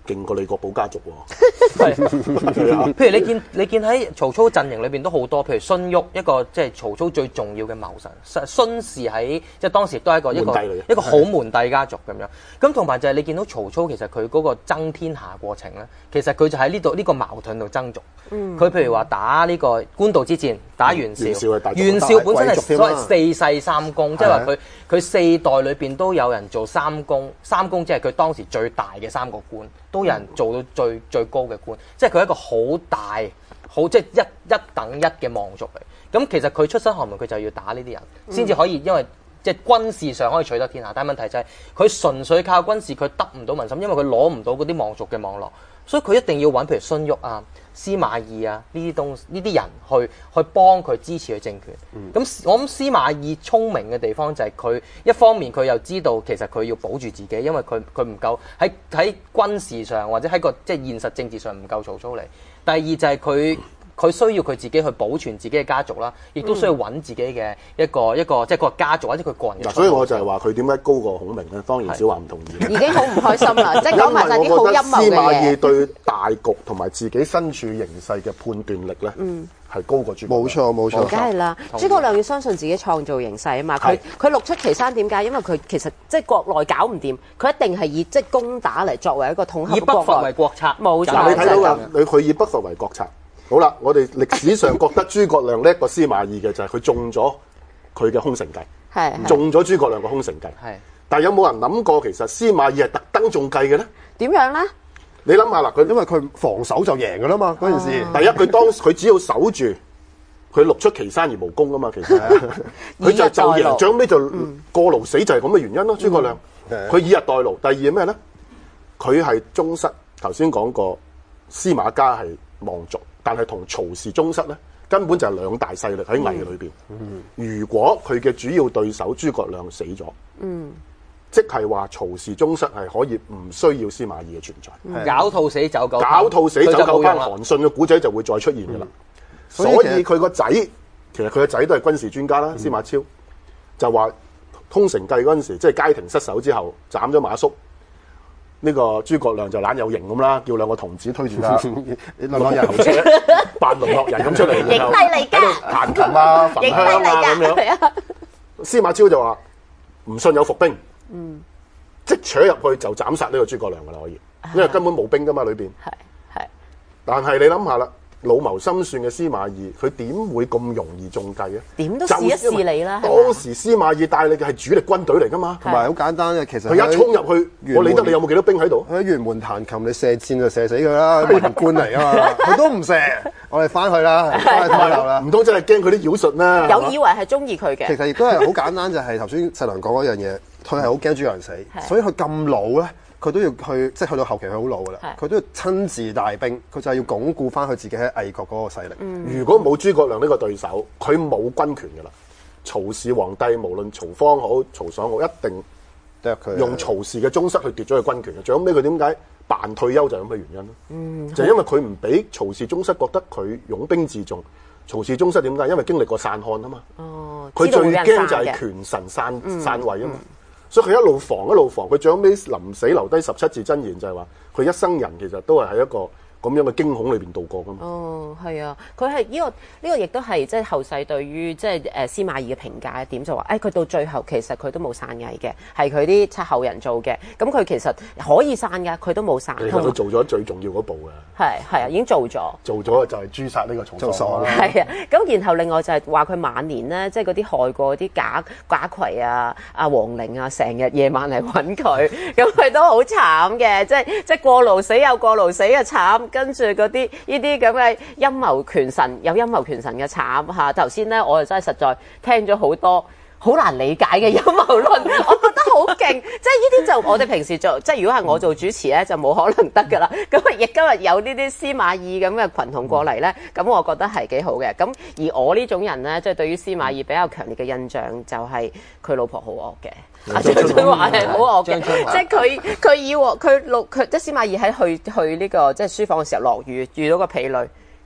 勁過李國寶家族喎。 係，譬如你見你見喺曹操陣營裏邊都好多，譬如荀彧一個即係曹操最重要嘅謀臣，荀氏喺即係當時都係一個一個一個好門第家族咁樣。咁同埋就係你見到曹操其實佢嗰個爭天下過程咧，其實佢就喺呢度呢個矛盾度爭逐。佢、嗯、譬如話打呢個官渡之戰，打袁紹，袁紹本身係所謂四世三公，即係話佢佢四代裏邊都有人做三公，三公即係佢當時最大嘅三個官，都有人做到最、嗯、最高嘅官，即係佢係一個好大好即係一一等一嘅望族嚟。咁其實佢出身寒門，佢就要打呢啲人，先至可以因為即係軍事上可以取得天下。但係問題就係佢純粹靠軍事，佢得唔到民心，因為佢攞唔到嗰啲望族嘅網絡，所以佢一定要揾譬如荀彧啊、司馬懿啊呢啲東呢啲人去去幫佢支持佢政權。咁、嗯、我諗司馬懿聰明嘅地方就係佢一方面佢又知道其實佢要保住自己，因為佢佢唔夠喺喺軍事上或者喺個即係現實政治上唔夠曹操嚟。第二就係佢佢需要佢自己去保存自己嘅家族啦，亦都需要揾自己嘅一個一個即係個家族或者佢個人嘅。嗱， 所以我就係話佢點解高過孔明咧？當然小華唔同意。 已經好唔開心啦，即係講埋晒啲好陰謀嘅嘢。 司馬懿對大局同埋自己身處形勢嘅判斷力咧，嗯，係高過諸葛亮。 冇錯冇錯， 梗係啦。諸葛亮要相信自己創造形勢啊嘛。佢佢六出祁山點解？因為佢其實即係國內搞唔掂，佢一定係以即係攻打嚟作為一個統合。 以北伐為國策。 冇錯。 嗱，你睇到啦，你佢以北伐為國策。好啦，我哋歷史上覺得諸葛亮叻過司馬懿嘅就係佢中咗佢嘅空城計，係中咗諸葛亮嘅空城計。係，但係有冇人諗過其實司馬懿係特登中計嘅咧？點樣咧？你諗下啦，佢因為佢防守就贏㗎啦嘛，嗰陣時。第一，佢當佢只要守住，佢六出祁山而無功啊嘛，其實佢就就贏，最後尾就過勞死就係咁嘅原因咯。諸葛亮佢以逸待勞。第二係咩咧？佢係宗室，頭先講過司馬家係望族。但係同曹氏宗室咧，根本就係兩大勢力喺魏裏邊。嗯、如果佢嘅主要對手諸葛亮死咗，嗯、即係話曹氏宗室係可以唔需要司馬懿嘅存在。 狡兔死走狗， 狡兔死走狗烹，韓信嘅古仔就會再出現㗎啦。嗯、所以佢個仔，其實佢個仔都係軍事專家啦。嗯、司馬超就話通城計嗰陣時，即係街亭失守之後，斬咗馬謖。呢個諸葛亮就懶有型咁啦，叫兩個童子推住架兩個人頭車，扮淪落人咁出嚟，然後喺度彈琴啊、焚香啊咁樣。司馬超就話唔信有伏兵，嗯，即扯入去就斬殺呢個諸葛亮噶啦，可以，因為根本冇兵噶嘛裏邊。係係，但係你諗下啦。老謀深算嘅司馬懿，佢點會咁容易中計啊？點都試一試你啦！當時司馬懿帶領嘅係主力軍隊嚟噶嘛，同埋好簡單嘅，其實佢一衝入去，我理得你有冇幾多兵喺度？喺轅門彈琴，你射箭就射死佢啦，文官嚟啊嘛，佢都唔射，我哋翻去啦，翻去太樓啦，唔通真係驚佢啲妖術咩？有以為係中意佢嘅，其實亦都係好簡單，就係頭先細良講嗰樣嘢，佢係好驚諸葛亮死，所以佢咁老咧。佢都要去，即係去到後期佢好老噶啦，佢都要親自帶兵，佢就係要鞏固翻佢自己喺魏國嗰個勢力。嗯、如果冇諸葛亮呢個對手，佢冇軍權噶啦。曹氏皇帝無論曹芳好、曹爽好，一定用曹氏嘅宗室去奪咗佢軍權嘅。最後尾佢點解扮退休就係咁嘅原因咯。嗯、就係因為佢唔俾曹氏宗室覺得佢擁兵自重。曹氏宗室點解？因為經歷過散漢啊嘛。哦，佢最驚就係權臣散、嗯、散位啊嘛。嗯嗯所以佢一路防一路防，佢最後尾臨死留低十七字真言，就係話佢一生人其實都係喺一個咁樣嘅驚恐裏邊度過噶嘛。哦，係啊，佢係呢個呢、呢個亦都係即係後世對於即係誒司馬懿嘅評價一點，就話誒佢到最後其實佢都冇散藝嘅，係佢啲賊後人做嘅。咁佢其實可以散㗎，佢都冇散。其實佢做咗最重要嗰步嘅。係係啊，已經做咗。做咗就係誅殺呢個曹爽。係啊，咁然後另外就係話佢晚年咧，即係嗰啲害過啲賈賈逵啊、阿王陵啊，成日夜晚嚟揾佢，咁佢都好慘嘅，即係即係過勞死有過勞死嘅慘。跟住嗰啲呢啲咁嘅陰謀權臣，有陰謀權臣嘅慘嚇。頭先咧，我就真係實在聽咗好多好難理解嘅陰謀論，我覺得好勁。即係呢啲就我哋平時做，即係如果係我做主持咧，就冇可能得噶啦。咁啊，亦今日有呢啲司馬懿咁嘅群雄過嚟咧，咁我覺得係幾好嘅。咁而我呢種人咧，即係對於司馬懿比較強烈嘅印象就係佢老婆好惡嘅。阿張春華係好惡嘅，即係佢佢要佢六佢即係司馬懿喺去去呢個即係書房嘅時候落雨，遇到個婢女，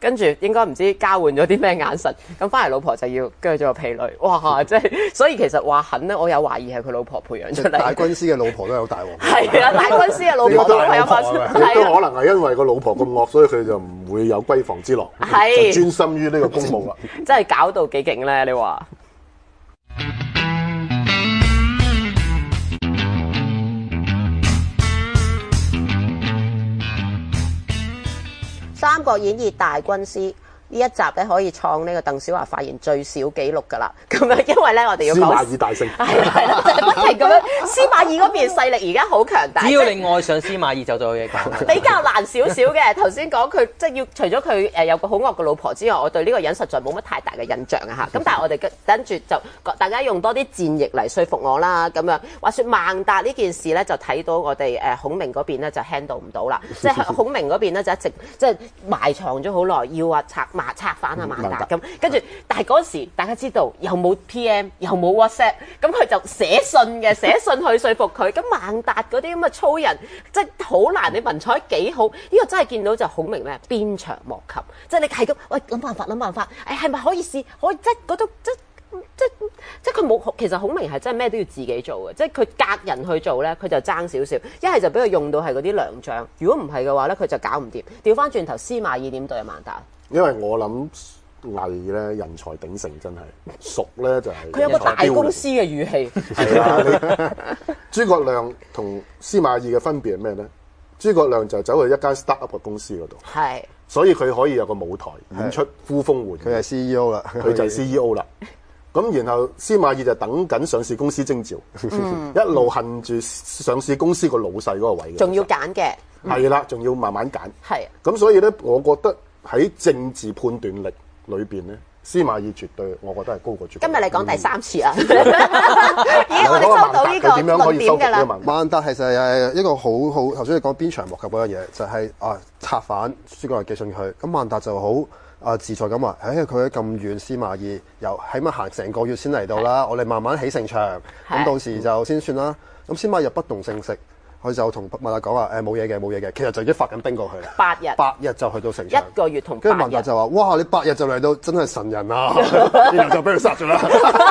跟住應該唔知交換咗啲咩眼神，咁翻嚟老婆就要鋸咗個婢女，哇！即係所以其實話狠咧，我有懷疑係佢老婆培養出嚟。 大軍師嘅老婆都有大鑊。 係啊，大軍師嘅老婆都係有發生， 亦都可能係因為個老婆咁惡，所以佢就唔會有閨房之樂，就專心於呢個公務啦。 真係搞到幾勁咧？你話？《三國演義》大軍師呢一集咧可以創呢個鄧小華發言最少紀錄㗎啦，咁樣因為咧我哋要講司馬懿大勝， 係係啦，就係、是、不停咁樣。司馬懿嗰邊勢力而家好強大， 只要你愛上司馬懿就做嘢講。 比較難少少嘅。頭先講佢即係要除咗佢誒有個好惡嘅老婆之外，我對呢個人實在冇乜太大嘅印象啊嚇。咁但係我哋跟住就大家用多啲戰役嚟說服我啦，咁樣話説孟達呢件事咧就睇到我哋誒孔明嗰邊咧就 handle 唔到啦，即係孔明嗰邊咧就一直即係埋藏咗好耐，要話拆麻拆反啊孟達咁，跟住但係嗰時大家知道又冇 P M 又冇 WhatsApp，咁佢就寫信嘅，寫信去說服佢。咁孟達嗰啲咁嘅粗人，即係好難，你文采幾好，呢、這個真係見到就孔明咩鞭長莫及，即係你係咁，喂諗辦法諗辦法，誒係咪可以試？可以即係嗰度即即即佢冇，其實孔明係真係咩都要自己做嘅，即係佢隔人去做咧，佢就爭少少，一係就俾佢用到係嗰啲良將，如果唔係嘅話咧，佢就搞唔掂。調翻轉頭，司馬懿點對啊孟達？ 因為我諗魏咧人才鼎盛，真係熟咧就係佢有個大公司嘅語氣。 係啊，諸葛亮同司馬懿嘅分別係咩咧？諸葛亮就走去一間 start up 嘅公司嗰度， 係， 所以佢可以有個舞台演出呼風喚雨。 佢係 C E O 啦， 佢就係 C E O 啦。咁然後司馬懿就等緊上市公司徵召，嗯、一路恨住上市公司個老細嗰個位嘅， 仲要揀嘅， 係啦，仲要慢慢揀。 係。 咁所以咧，我覺得喺政治判斷力裏邊咧，司馬懿絕對，我覺得係高過諸葛亮。今日你講第三次啦，已經我哋收到呢個論點㗎啦。 孟達其實係一個好好頭先你講鞭長莫及嗰樣嘢，就係、是、啊策反諸葛亮寄信佢，咁孟達就好。啊！自在咁話，誒佢喺咁遠，司馬懿又起碼行成個月先嚟到啦。我哋慢慢起城牆，咁到時就先算啦。咁司馬懿不動聲色，佢就同孟達講話：誒冇嘢嘅，冇嘢嘅。其實就已經發緊兵過去啦。 八日， 八日就去到城牆， 一個月同跟住孟達就話：哇！你八日就嚟到，真係神人啊！然後就俾佢殺咗啦。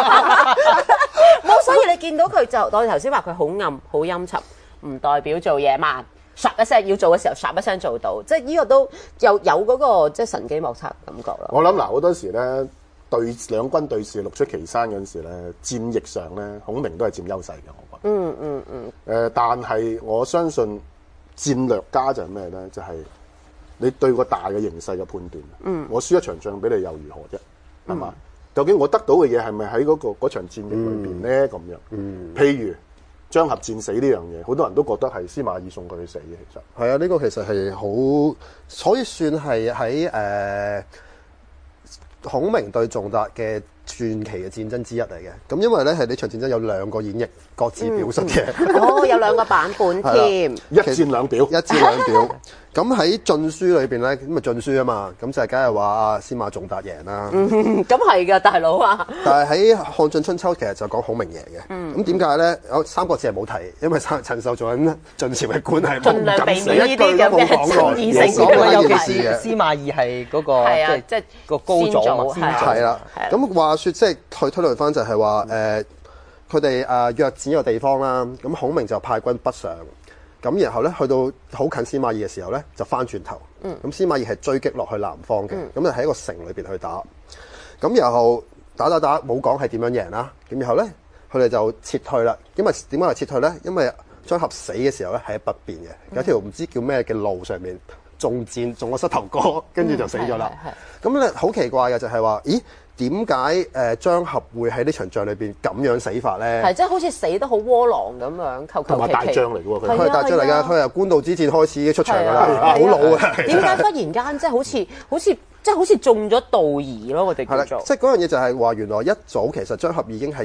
冇，所以你見到佢就我哋頭先話佢好暗、好陰沉，唔代表做嘢慢。唰一聲要做嘅時候，唰一聲做到，即係呢個都有有嗰、那個即係神機莫測感覺咯。 我諗嗱，好多時咧對兩軍對視六出祁山嗰陣時咧，戰役上咧，孔明都係佔優勢嘅，我覺得。 嗯嗯嗯。誒、 呃，但係我相信戰略家就係咩咧？就係、是、你對個大嘅形勢嘅判斷。嗯。我輸一場仗俾你又如何啫？係嘛、嗯？究竟我得到嘅嘢係咪喺嗰個嗰場戰役裏邊咧？咁、嗯、樣。嗯。譬如。張合戰死呢樣嘢，好多人都覺得係司馬懿送佢去死嘅，其實係啊，呢、這個其實係好，可以算係喺誒孔明對仲達嘅傳奇嘅戰爭之一嚟嘅。咁因為咧係呢場戰爭有兩個演繹，各自表述嘅、 嗯。哦，有兩個版本添， 一戰兩表， 一戰兩表。咁喺晉書裏邊咧，咁啊晉書啊嘛，咁就係梗係話啊司馬仲達贏啦。 咁係㗎，大佬啊！ 但係喺漢晉春秋其實就講孔明贏嘅。咁點解咧？有三國志係冇提，因為陳陳壽做緊晉朝嘅官係盡量避免呢啲咁嘅爭議性嘅， 尤其是司馬懿係嗰個係啊，即係個高祖先祖係啦。咁話説即係去推論翻就係話誒，佢哋誒約戰個地方啦，咁孔明就派軍北上。咁然後咧，去到好近司馬懿嘅時候咧，就翻轉頭。咁、嗯、司馬懿係追擊落去南方嘅，咁、嗯、就喺一個城裏邊去打。咁然後打打打，冇講係點樣贏啦。咁然後咧，佢哋就撤退啦。因為點解係撤退咧？因為張合死嘅時候咧，喺北邊嘅，有條唔知叫咩嘅路上面中箭中個膝頭哥，跟住就死咗啦。咁咧好奇怪嘅就係話，咦？點解誒張合會喺呢場仗裏邊咁樣死法咧？係即係好似死得好窩囊咁樣，求求其其。同埋大將嚟喎，佢係大將嚟㗎，佢係官渡之戰開始已經出場㗎啦，好老啊！ 點解忽然間即係好似好似即係好似中咗道兒咯？我哋叫做。 即係嗰樣嘢就係話，原來一早其實張合已經係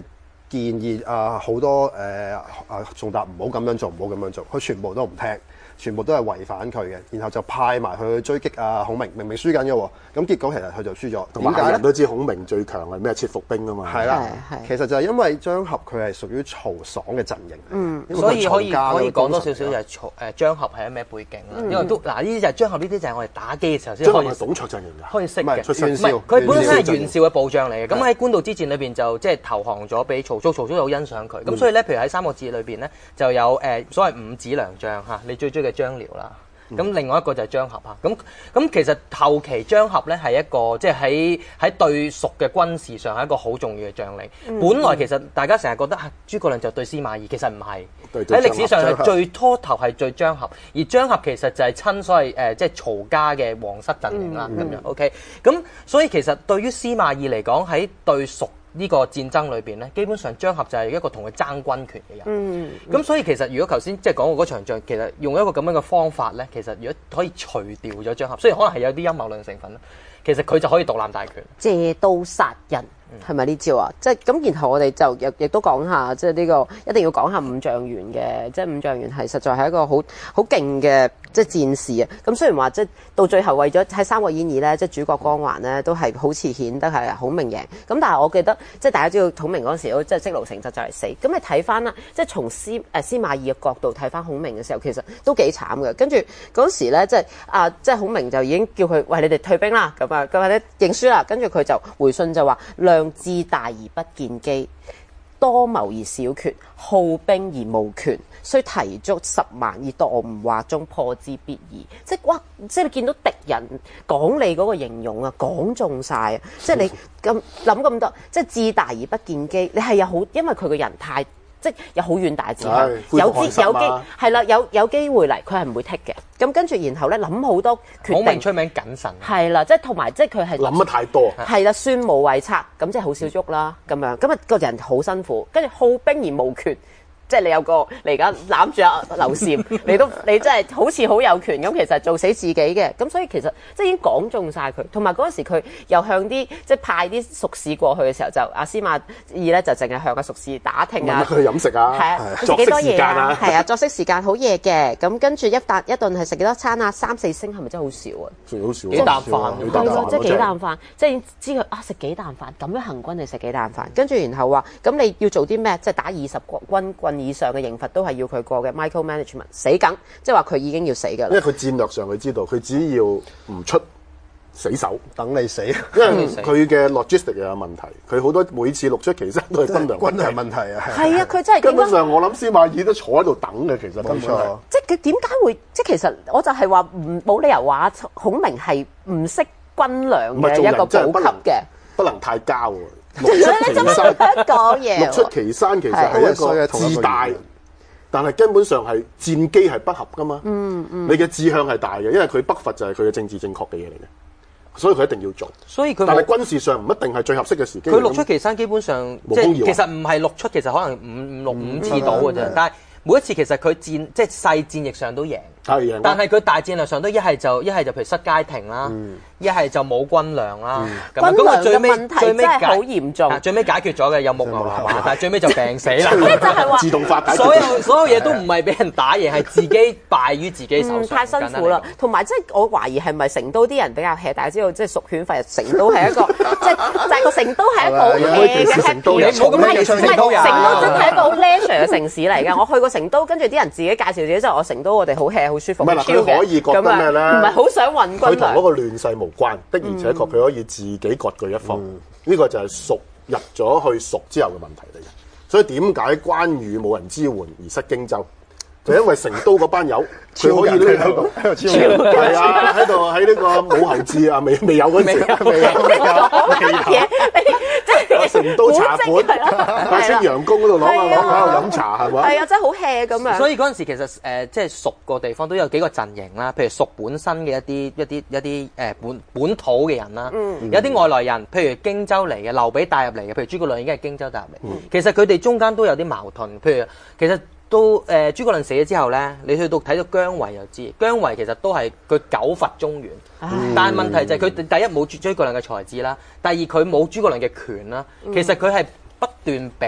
建議啊好多誒啊仲達唔好咁樣做，唔好咁樣做，佢全部都唔聽。全部都係違反佢嘅，然後就派埋佢去追擊啊孔明，明明輸緊嘅喎，咁結果其實佢就輸咗。 同埋人都知孔明最強係咩？切伏兵啊嘛。 係啦，其實就係因為張合佢係屬於曹爽嘅陣營， 嗯，所以可以可以講多少少就係曹誒張合係咩背景啦。因為都嗱呢啲就係張合呢啲就係我哋打機嘅時候先可以。 張合係董卓陣營㗎， 可以識嘅。 袁紹， 佢本身係袁紹嘅部將嚟嘅。咁喺官渡之戰裏邊就即係投降咗俾曹操，曹操又好欣賞佢。咁所以咧，譬如喺《三國志》裏邊咧就有誒所謂五子良將嚇，你最追嘅張遼啦。咁、嗯、另外一個就係張合嚇，咁咁其實後期張合咧係一個即係喺喺對蜀嘅軍事上係一個好重要嘅將領。嗯、本來其實大家成日覺得啊，諸葛亮就對司馬懿，其實唔係，喺歷史上係最初頭係對張合，而張合其實就係親所謂誒、呃、即係曹家嘅皇室陣營啦咁、嗯、樣。OK，咁所以其實對於司馬懿嚟講喺對蜀呢個戰爭裏邊咧，基本上張合就係一個同佢爭軍權嘅人。嗯，咁所以其實如果頭先即係講過嗰場仗，其實用一個咁樣嘅方法咧，其實如果可以除掉咗張合，雖然可能係有啲陰謀論成分啦，其實佢就可以獨攬大權， 借刀殺人。係咪呢招啊？即係咁，然後我哋就亦亦都講下，即係呢個一定要講下五將員嘅，即係五將員係實在係一個好好勁嘅即係戰士啊！咁雖然話即係到最後為咗喺《三國演義》咧，即係主角光環咧，都係好似顯得係孔明贏。咁但係我記得即係大家知道孔明嗰陣時都即係積勞成疾就嚟死。咁你睇翻啦，即係從司誒司馬懿嘅角度睇翻孔明嘅時候，其實都幾慘嘅。跟住嗰陣時咧，即係啊，即係孔明就已經叫佢喂，你哋退兵啦，咁啊咁或者認輸啦。跟住佢就回信就話量志大而不見機，多謀而少決，好兵而無權，雖提足十萬而墮吳華中，破之必矣。即係哇！即係你見到敵人講你嗰個形容啊，講中晒啊！即係你咁諗咁多，即係志大而不見機，你係有好，因為佢個人太即係有好遠大志向，有機有機係啦，有有機會嚟，佢係唔會剔嘅。咁跟住，然後咧諗好多決定。 孔明出名謹慎。 係啦，即係同埋即係佢係諗得太多。 係啦，孫無畏策，咁即係好少喐啦，咁樣。咁啊個人好辛苦，跟住好兵而無權。即係你有個你而家攬住阿劉禪，你都你真係好似好有權咁，其實做死自己嘅。咁所以其實即係已經講中晒佢。同埋嗰陣時佢又向啲即係派啲屬士過去嘅時候，就阿司馬懿咧就淨係向阿屬士打聽啊， 佢飲食啊， 係啊，食幾多嘢啊，係啊，作息時間好夜嘅。咁跟住一笪一頓係食幾多餐啊？三四星係咪真係好少啊？ 食好少， 幾啖飯， 係咯，即係幾啖飯，即係知佢啊食幾啖飯，咁樣行軍就食幾啖飯。跟住然後話咁你要做啲咩？即係打二十軍棍以上嘅刑罰都係要佢過嘅 micro management 死梗，即係話佢已經要死㗎啦。 因為佢戰略上佢知道，佢只要唔出死手， 等你死。 因為佢嘅 logistic 又有問題，佢好多每次六出奇山都係分糧軍糧問題啊。 係啊，佢真係根本上我諗司馬懿都坐喺度等嘅，其實冇錯。 即係佢點解會？即係其實我就係話唔冇理由話孔明係唔識軍糧嘅一個補給嘅， 不能太交喎。六出奇山講嘢， 六出奇山其實係一個志大，但係根本上係戰機係不合噶嘛。嗯嗯，你嘅志向係大嘅，因為佢北伐就係佢嘅政治正確嘅嘢嚟嘅，所以佢一定要做。 所以佢但係軍事上唔一定係最合適嘅時機。 佢六出奇山基本上即係其實唔係六出，其實可能五五六五次到嘅啫。但係每一次其實佢戰即係細戰役上都贏， 係但係佢大戰略上都一係就一係就譬如失街亭啦。一係就冇軍糧啦，咁軍糧最尾嘅問題真係好嚴重。 最尾解決咗嘅有木牛南華，但係最尾就病死啦。 即係就係話自動化解決。 所有所有嘢都唔係俾人打贏，係自己敗於自己手上。 嗯，太辛苦啦。同埋即係我懷疑係咪成都啲人比較 hea？大家知道即係蜀犬吠，成都係一個即係就係個成都係一個好 hea 嘅 happy。 你冇咁樣唱成都人。 成都真係一個好 leisure 嘅城市嚟㗎。我去過成都，跟住啲人自己介紹自己之後，我成都我哋好 hea 好舒服。 唔係啦，佢可以覺得咩咧？ 唔係好想運軍糧。 佢同嗰個亂世無關，的而且確佢可以自己割據一方。呢個就係蜀入咗去蜀之後嘅問題嚟嘅。所以點解關羽冇人支援而失荊州？就因為成都嗰班友，佢可以呢喺度，係啊，喺度喺呢個武侯志啊，未未有嗰陣時，未有未有嘢，即係成都茶館喺青陽宮嗰度攞啊攞喺度飲茶係嘛？ 係啊，真係好 hea 咁樣。 所以嗰陣時其實誒，即係蜀個地方都有幾個陣營啦，譬如蜀本身嘅一啲一啲一啲誒本本土嘅人啦，有啲外來人，譬如荊州嚟嘅，劉備帶入嚟嘅，譬如諸葛亮已經係荊州帶入嚟，其實佢哋中間都有啲矛盾，譬如其實。到誒諸葛亮死咗之後咧，你去到睇到姜維就知，姜維其實都係佢久伐中原，嗯、但係問題就係佢第一冇諸葛亮嘅才智啦，第二佢冇諸葛亮嘅權啦，嗯、其實佢係不斷俾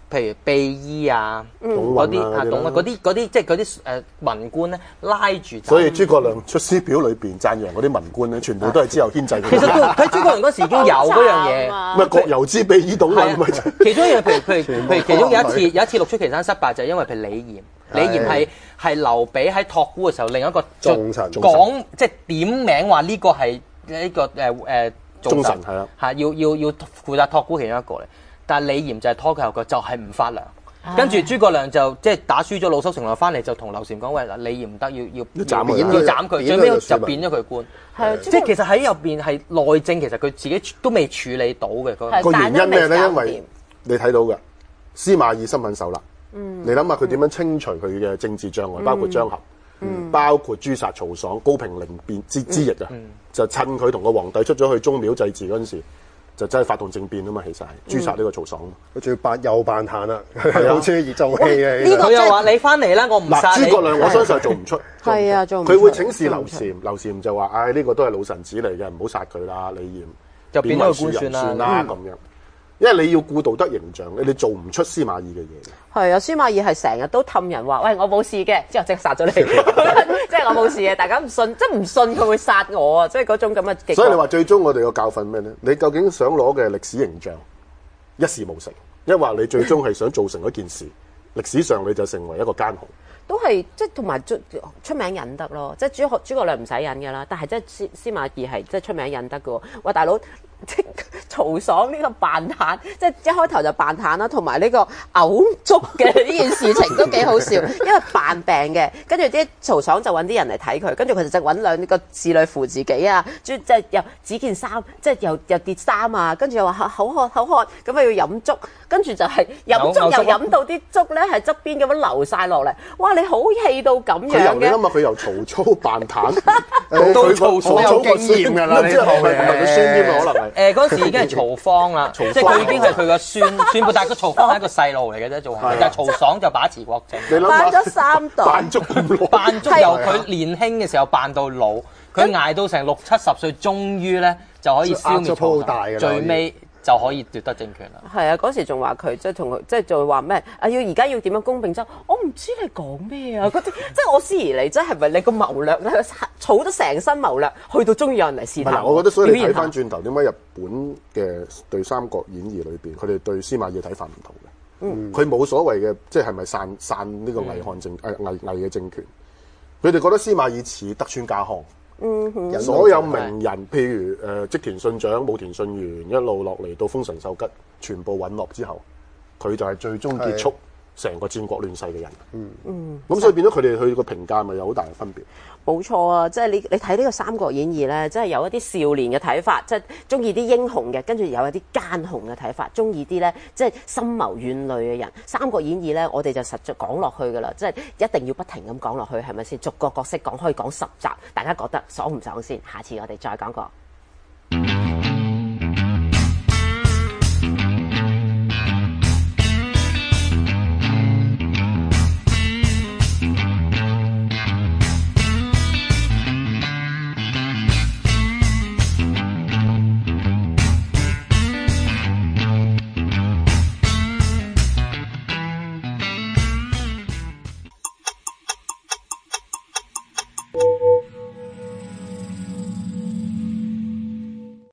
譬如秘醫啊，嗰啲啊，董嗰啲嗰啲即係嗰啲誒文官咧拉住。 所以諸葛亮出師表裏邊讚揚嗰啲文官咧，全部都係之後牽制佢。 其實喺諸葛亮嗰時已經有嗰樣嘢。 咪郭由之秘醫董允咪就。 其中一樣，譬如譬如譬如其中有一次有一次六出祁山失敗，就係因為譬如李嚴，李嚴係係劉備喺託孤嘅時候，另一個重臣講即係點名話呢個係呢個誒誒忠臣係啊， 係要要要負責託孤其中一個嚟。但係李嚴就係拖佢後腳，就係唔發糧。跟住諸葛亮就即係打輸咗，老羞成怒翻嚟就同劉禪講：喂嗱，李嚴唔得，要要要斬佢， 要斬佢。最尾就變咗佢官。 係即係其實喺入邊係內政，其實佢自己都未處理到嘅。 個原因咩咧？因為你睇到嘅司馬懿身份受立。你諗下佢點樣清除佢嘅政治障礙，包括張合，包括誅殺曹爽、高平陵變之之役啊，就趁佢同個皇帝出咗去宗廟祭祀嗰陣時。就真係發動政變啊嘛，其實係誅殺呢個曹爽。 佢仲要扮又扮彈啊，好中意做戲嘅。 呢個佢又話你翻嚟啦，我唔殺你。 諸葛亮我相信係做唔出。 係啊，做唔出。 佢會請示劉禪，劉禪就話：唉，呢個都係老臣子嚟嘅，唔好殺佢啦。李嚴就變咗個官算啦咁樣。因為你要顧道德形象，你做唔出司馬懿嘅嘢。 係啊，司馬懿係成日都氹人話：喂，我冇事嘅，之後即刻殺咗你，即係我冇事嘅。大家唔信，即係唔信佢會殺我啊！即係嗰種咁嘅極。 所以你話最終我哋個教訓咩咧？你究竟想攞嘅歷史形象一事無成，抑或你最終係想做成一件事，歷史上你就成為一個奸雄。 都係即係同埋出出名忍得咯，即係諸葛諸葛亮唔使忍㗎啦，但係即係司司馬懿係即係出名忍得嘅喎。喂，大佬，即係曹爽呢個扮彈，即係一開頭就扮彈啦，同埋呢個嘔粥嘅呢件事情都幾好笑，因為扮病嘅，跟住啲曹爽就揾啲人嚟睇佢，跟住佢就就揾兩個侍女扶自己啊，即係又指件衫，即係又又跌衫啊，跟住又話口渴口渴，咁啊要飲粥，跟住就係飲粥又飲到啲粥咧係側邊咁樣流晒落嚟，哇！你好氣到咁樣嘅。 佢由你諗下，佢由曹操扮彈到曹操有經驗㗎啦，呢套係唔係佢孫添啊？可能係誒嗰陣時已經係曹芳啦，即係佢已經係佢個孫孫輩，但係個曹芳係一個細路嚟嘅啫，做係，但係曹爽就把持國政。 扮咗三代， 扮足咁耐， 扮足由佢年輕嘅時候扮到老，佢捱到成六七十歲，終於咧就可以消滅曹操，最尾就可以奪得政權啦。係啊，嗰時仲話佢即係同佢即係就話咩啊？要而家要點樣公平爭？我唔知你講咩啊！嗰啲即係我思而嚟，即係係咪你個謀略咧？儲咗成身謀略，去到終於有人嚟試探。 我覺得所以你睇翻轉頭，點解日本嘅對《三國演義》裏邊，佢哋對司馬懿嘅睇法唔同嘅？嗯，佢冇所謂嘅，即係係咪散散呢個魏漢政誒魏魏嘅政權？佢哋覺得司馬懿似德川家康。嗯哼，所有名人，譬如誒織田信長、武田信玄，一路落嚟到豐臣秀吉，全部隕落之後，佢就係最終結束成個戰國亂世嘅人。嗯嗯，咁所以變咗佢哋佢個評價咪有好大嘅分別。 冇錯啊，即係你你睇呢個《三國演義》咧，即係有一啲少年嘅睇法，即係中意啲英雄嘅，跟住有一啲奸雄嘅睇法，中意啲咧即係深謀遠慮嘅人。《三國演義》咧，我哋就實在講落去噶啦，即係一定要不停咁講落去，係咪先？逐個角色講，可以講十集，大家覺得爽唔爽先？下次我哋再講過。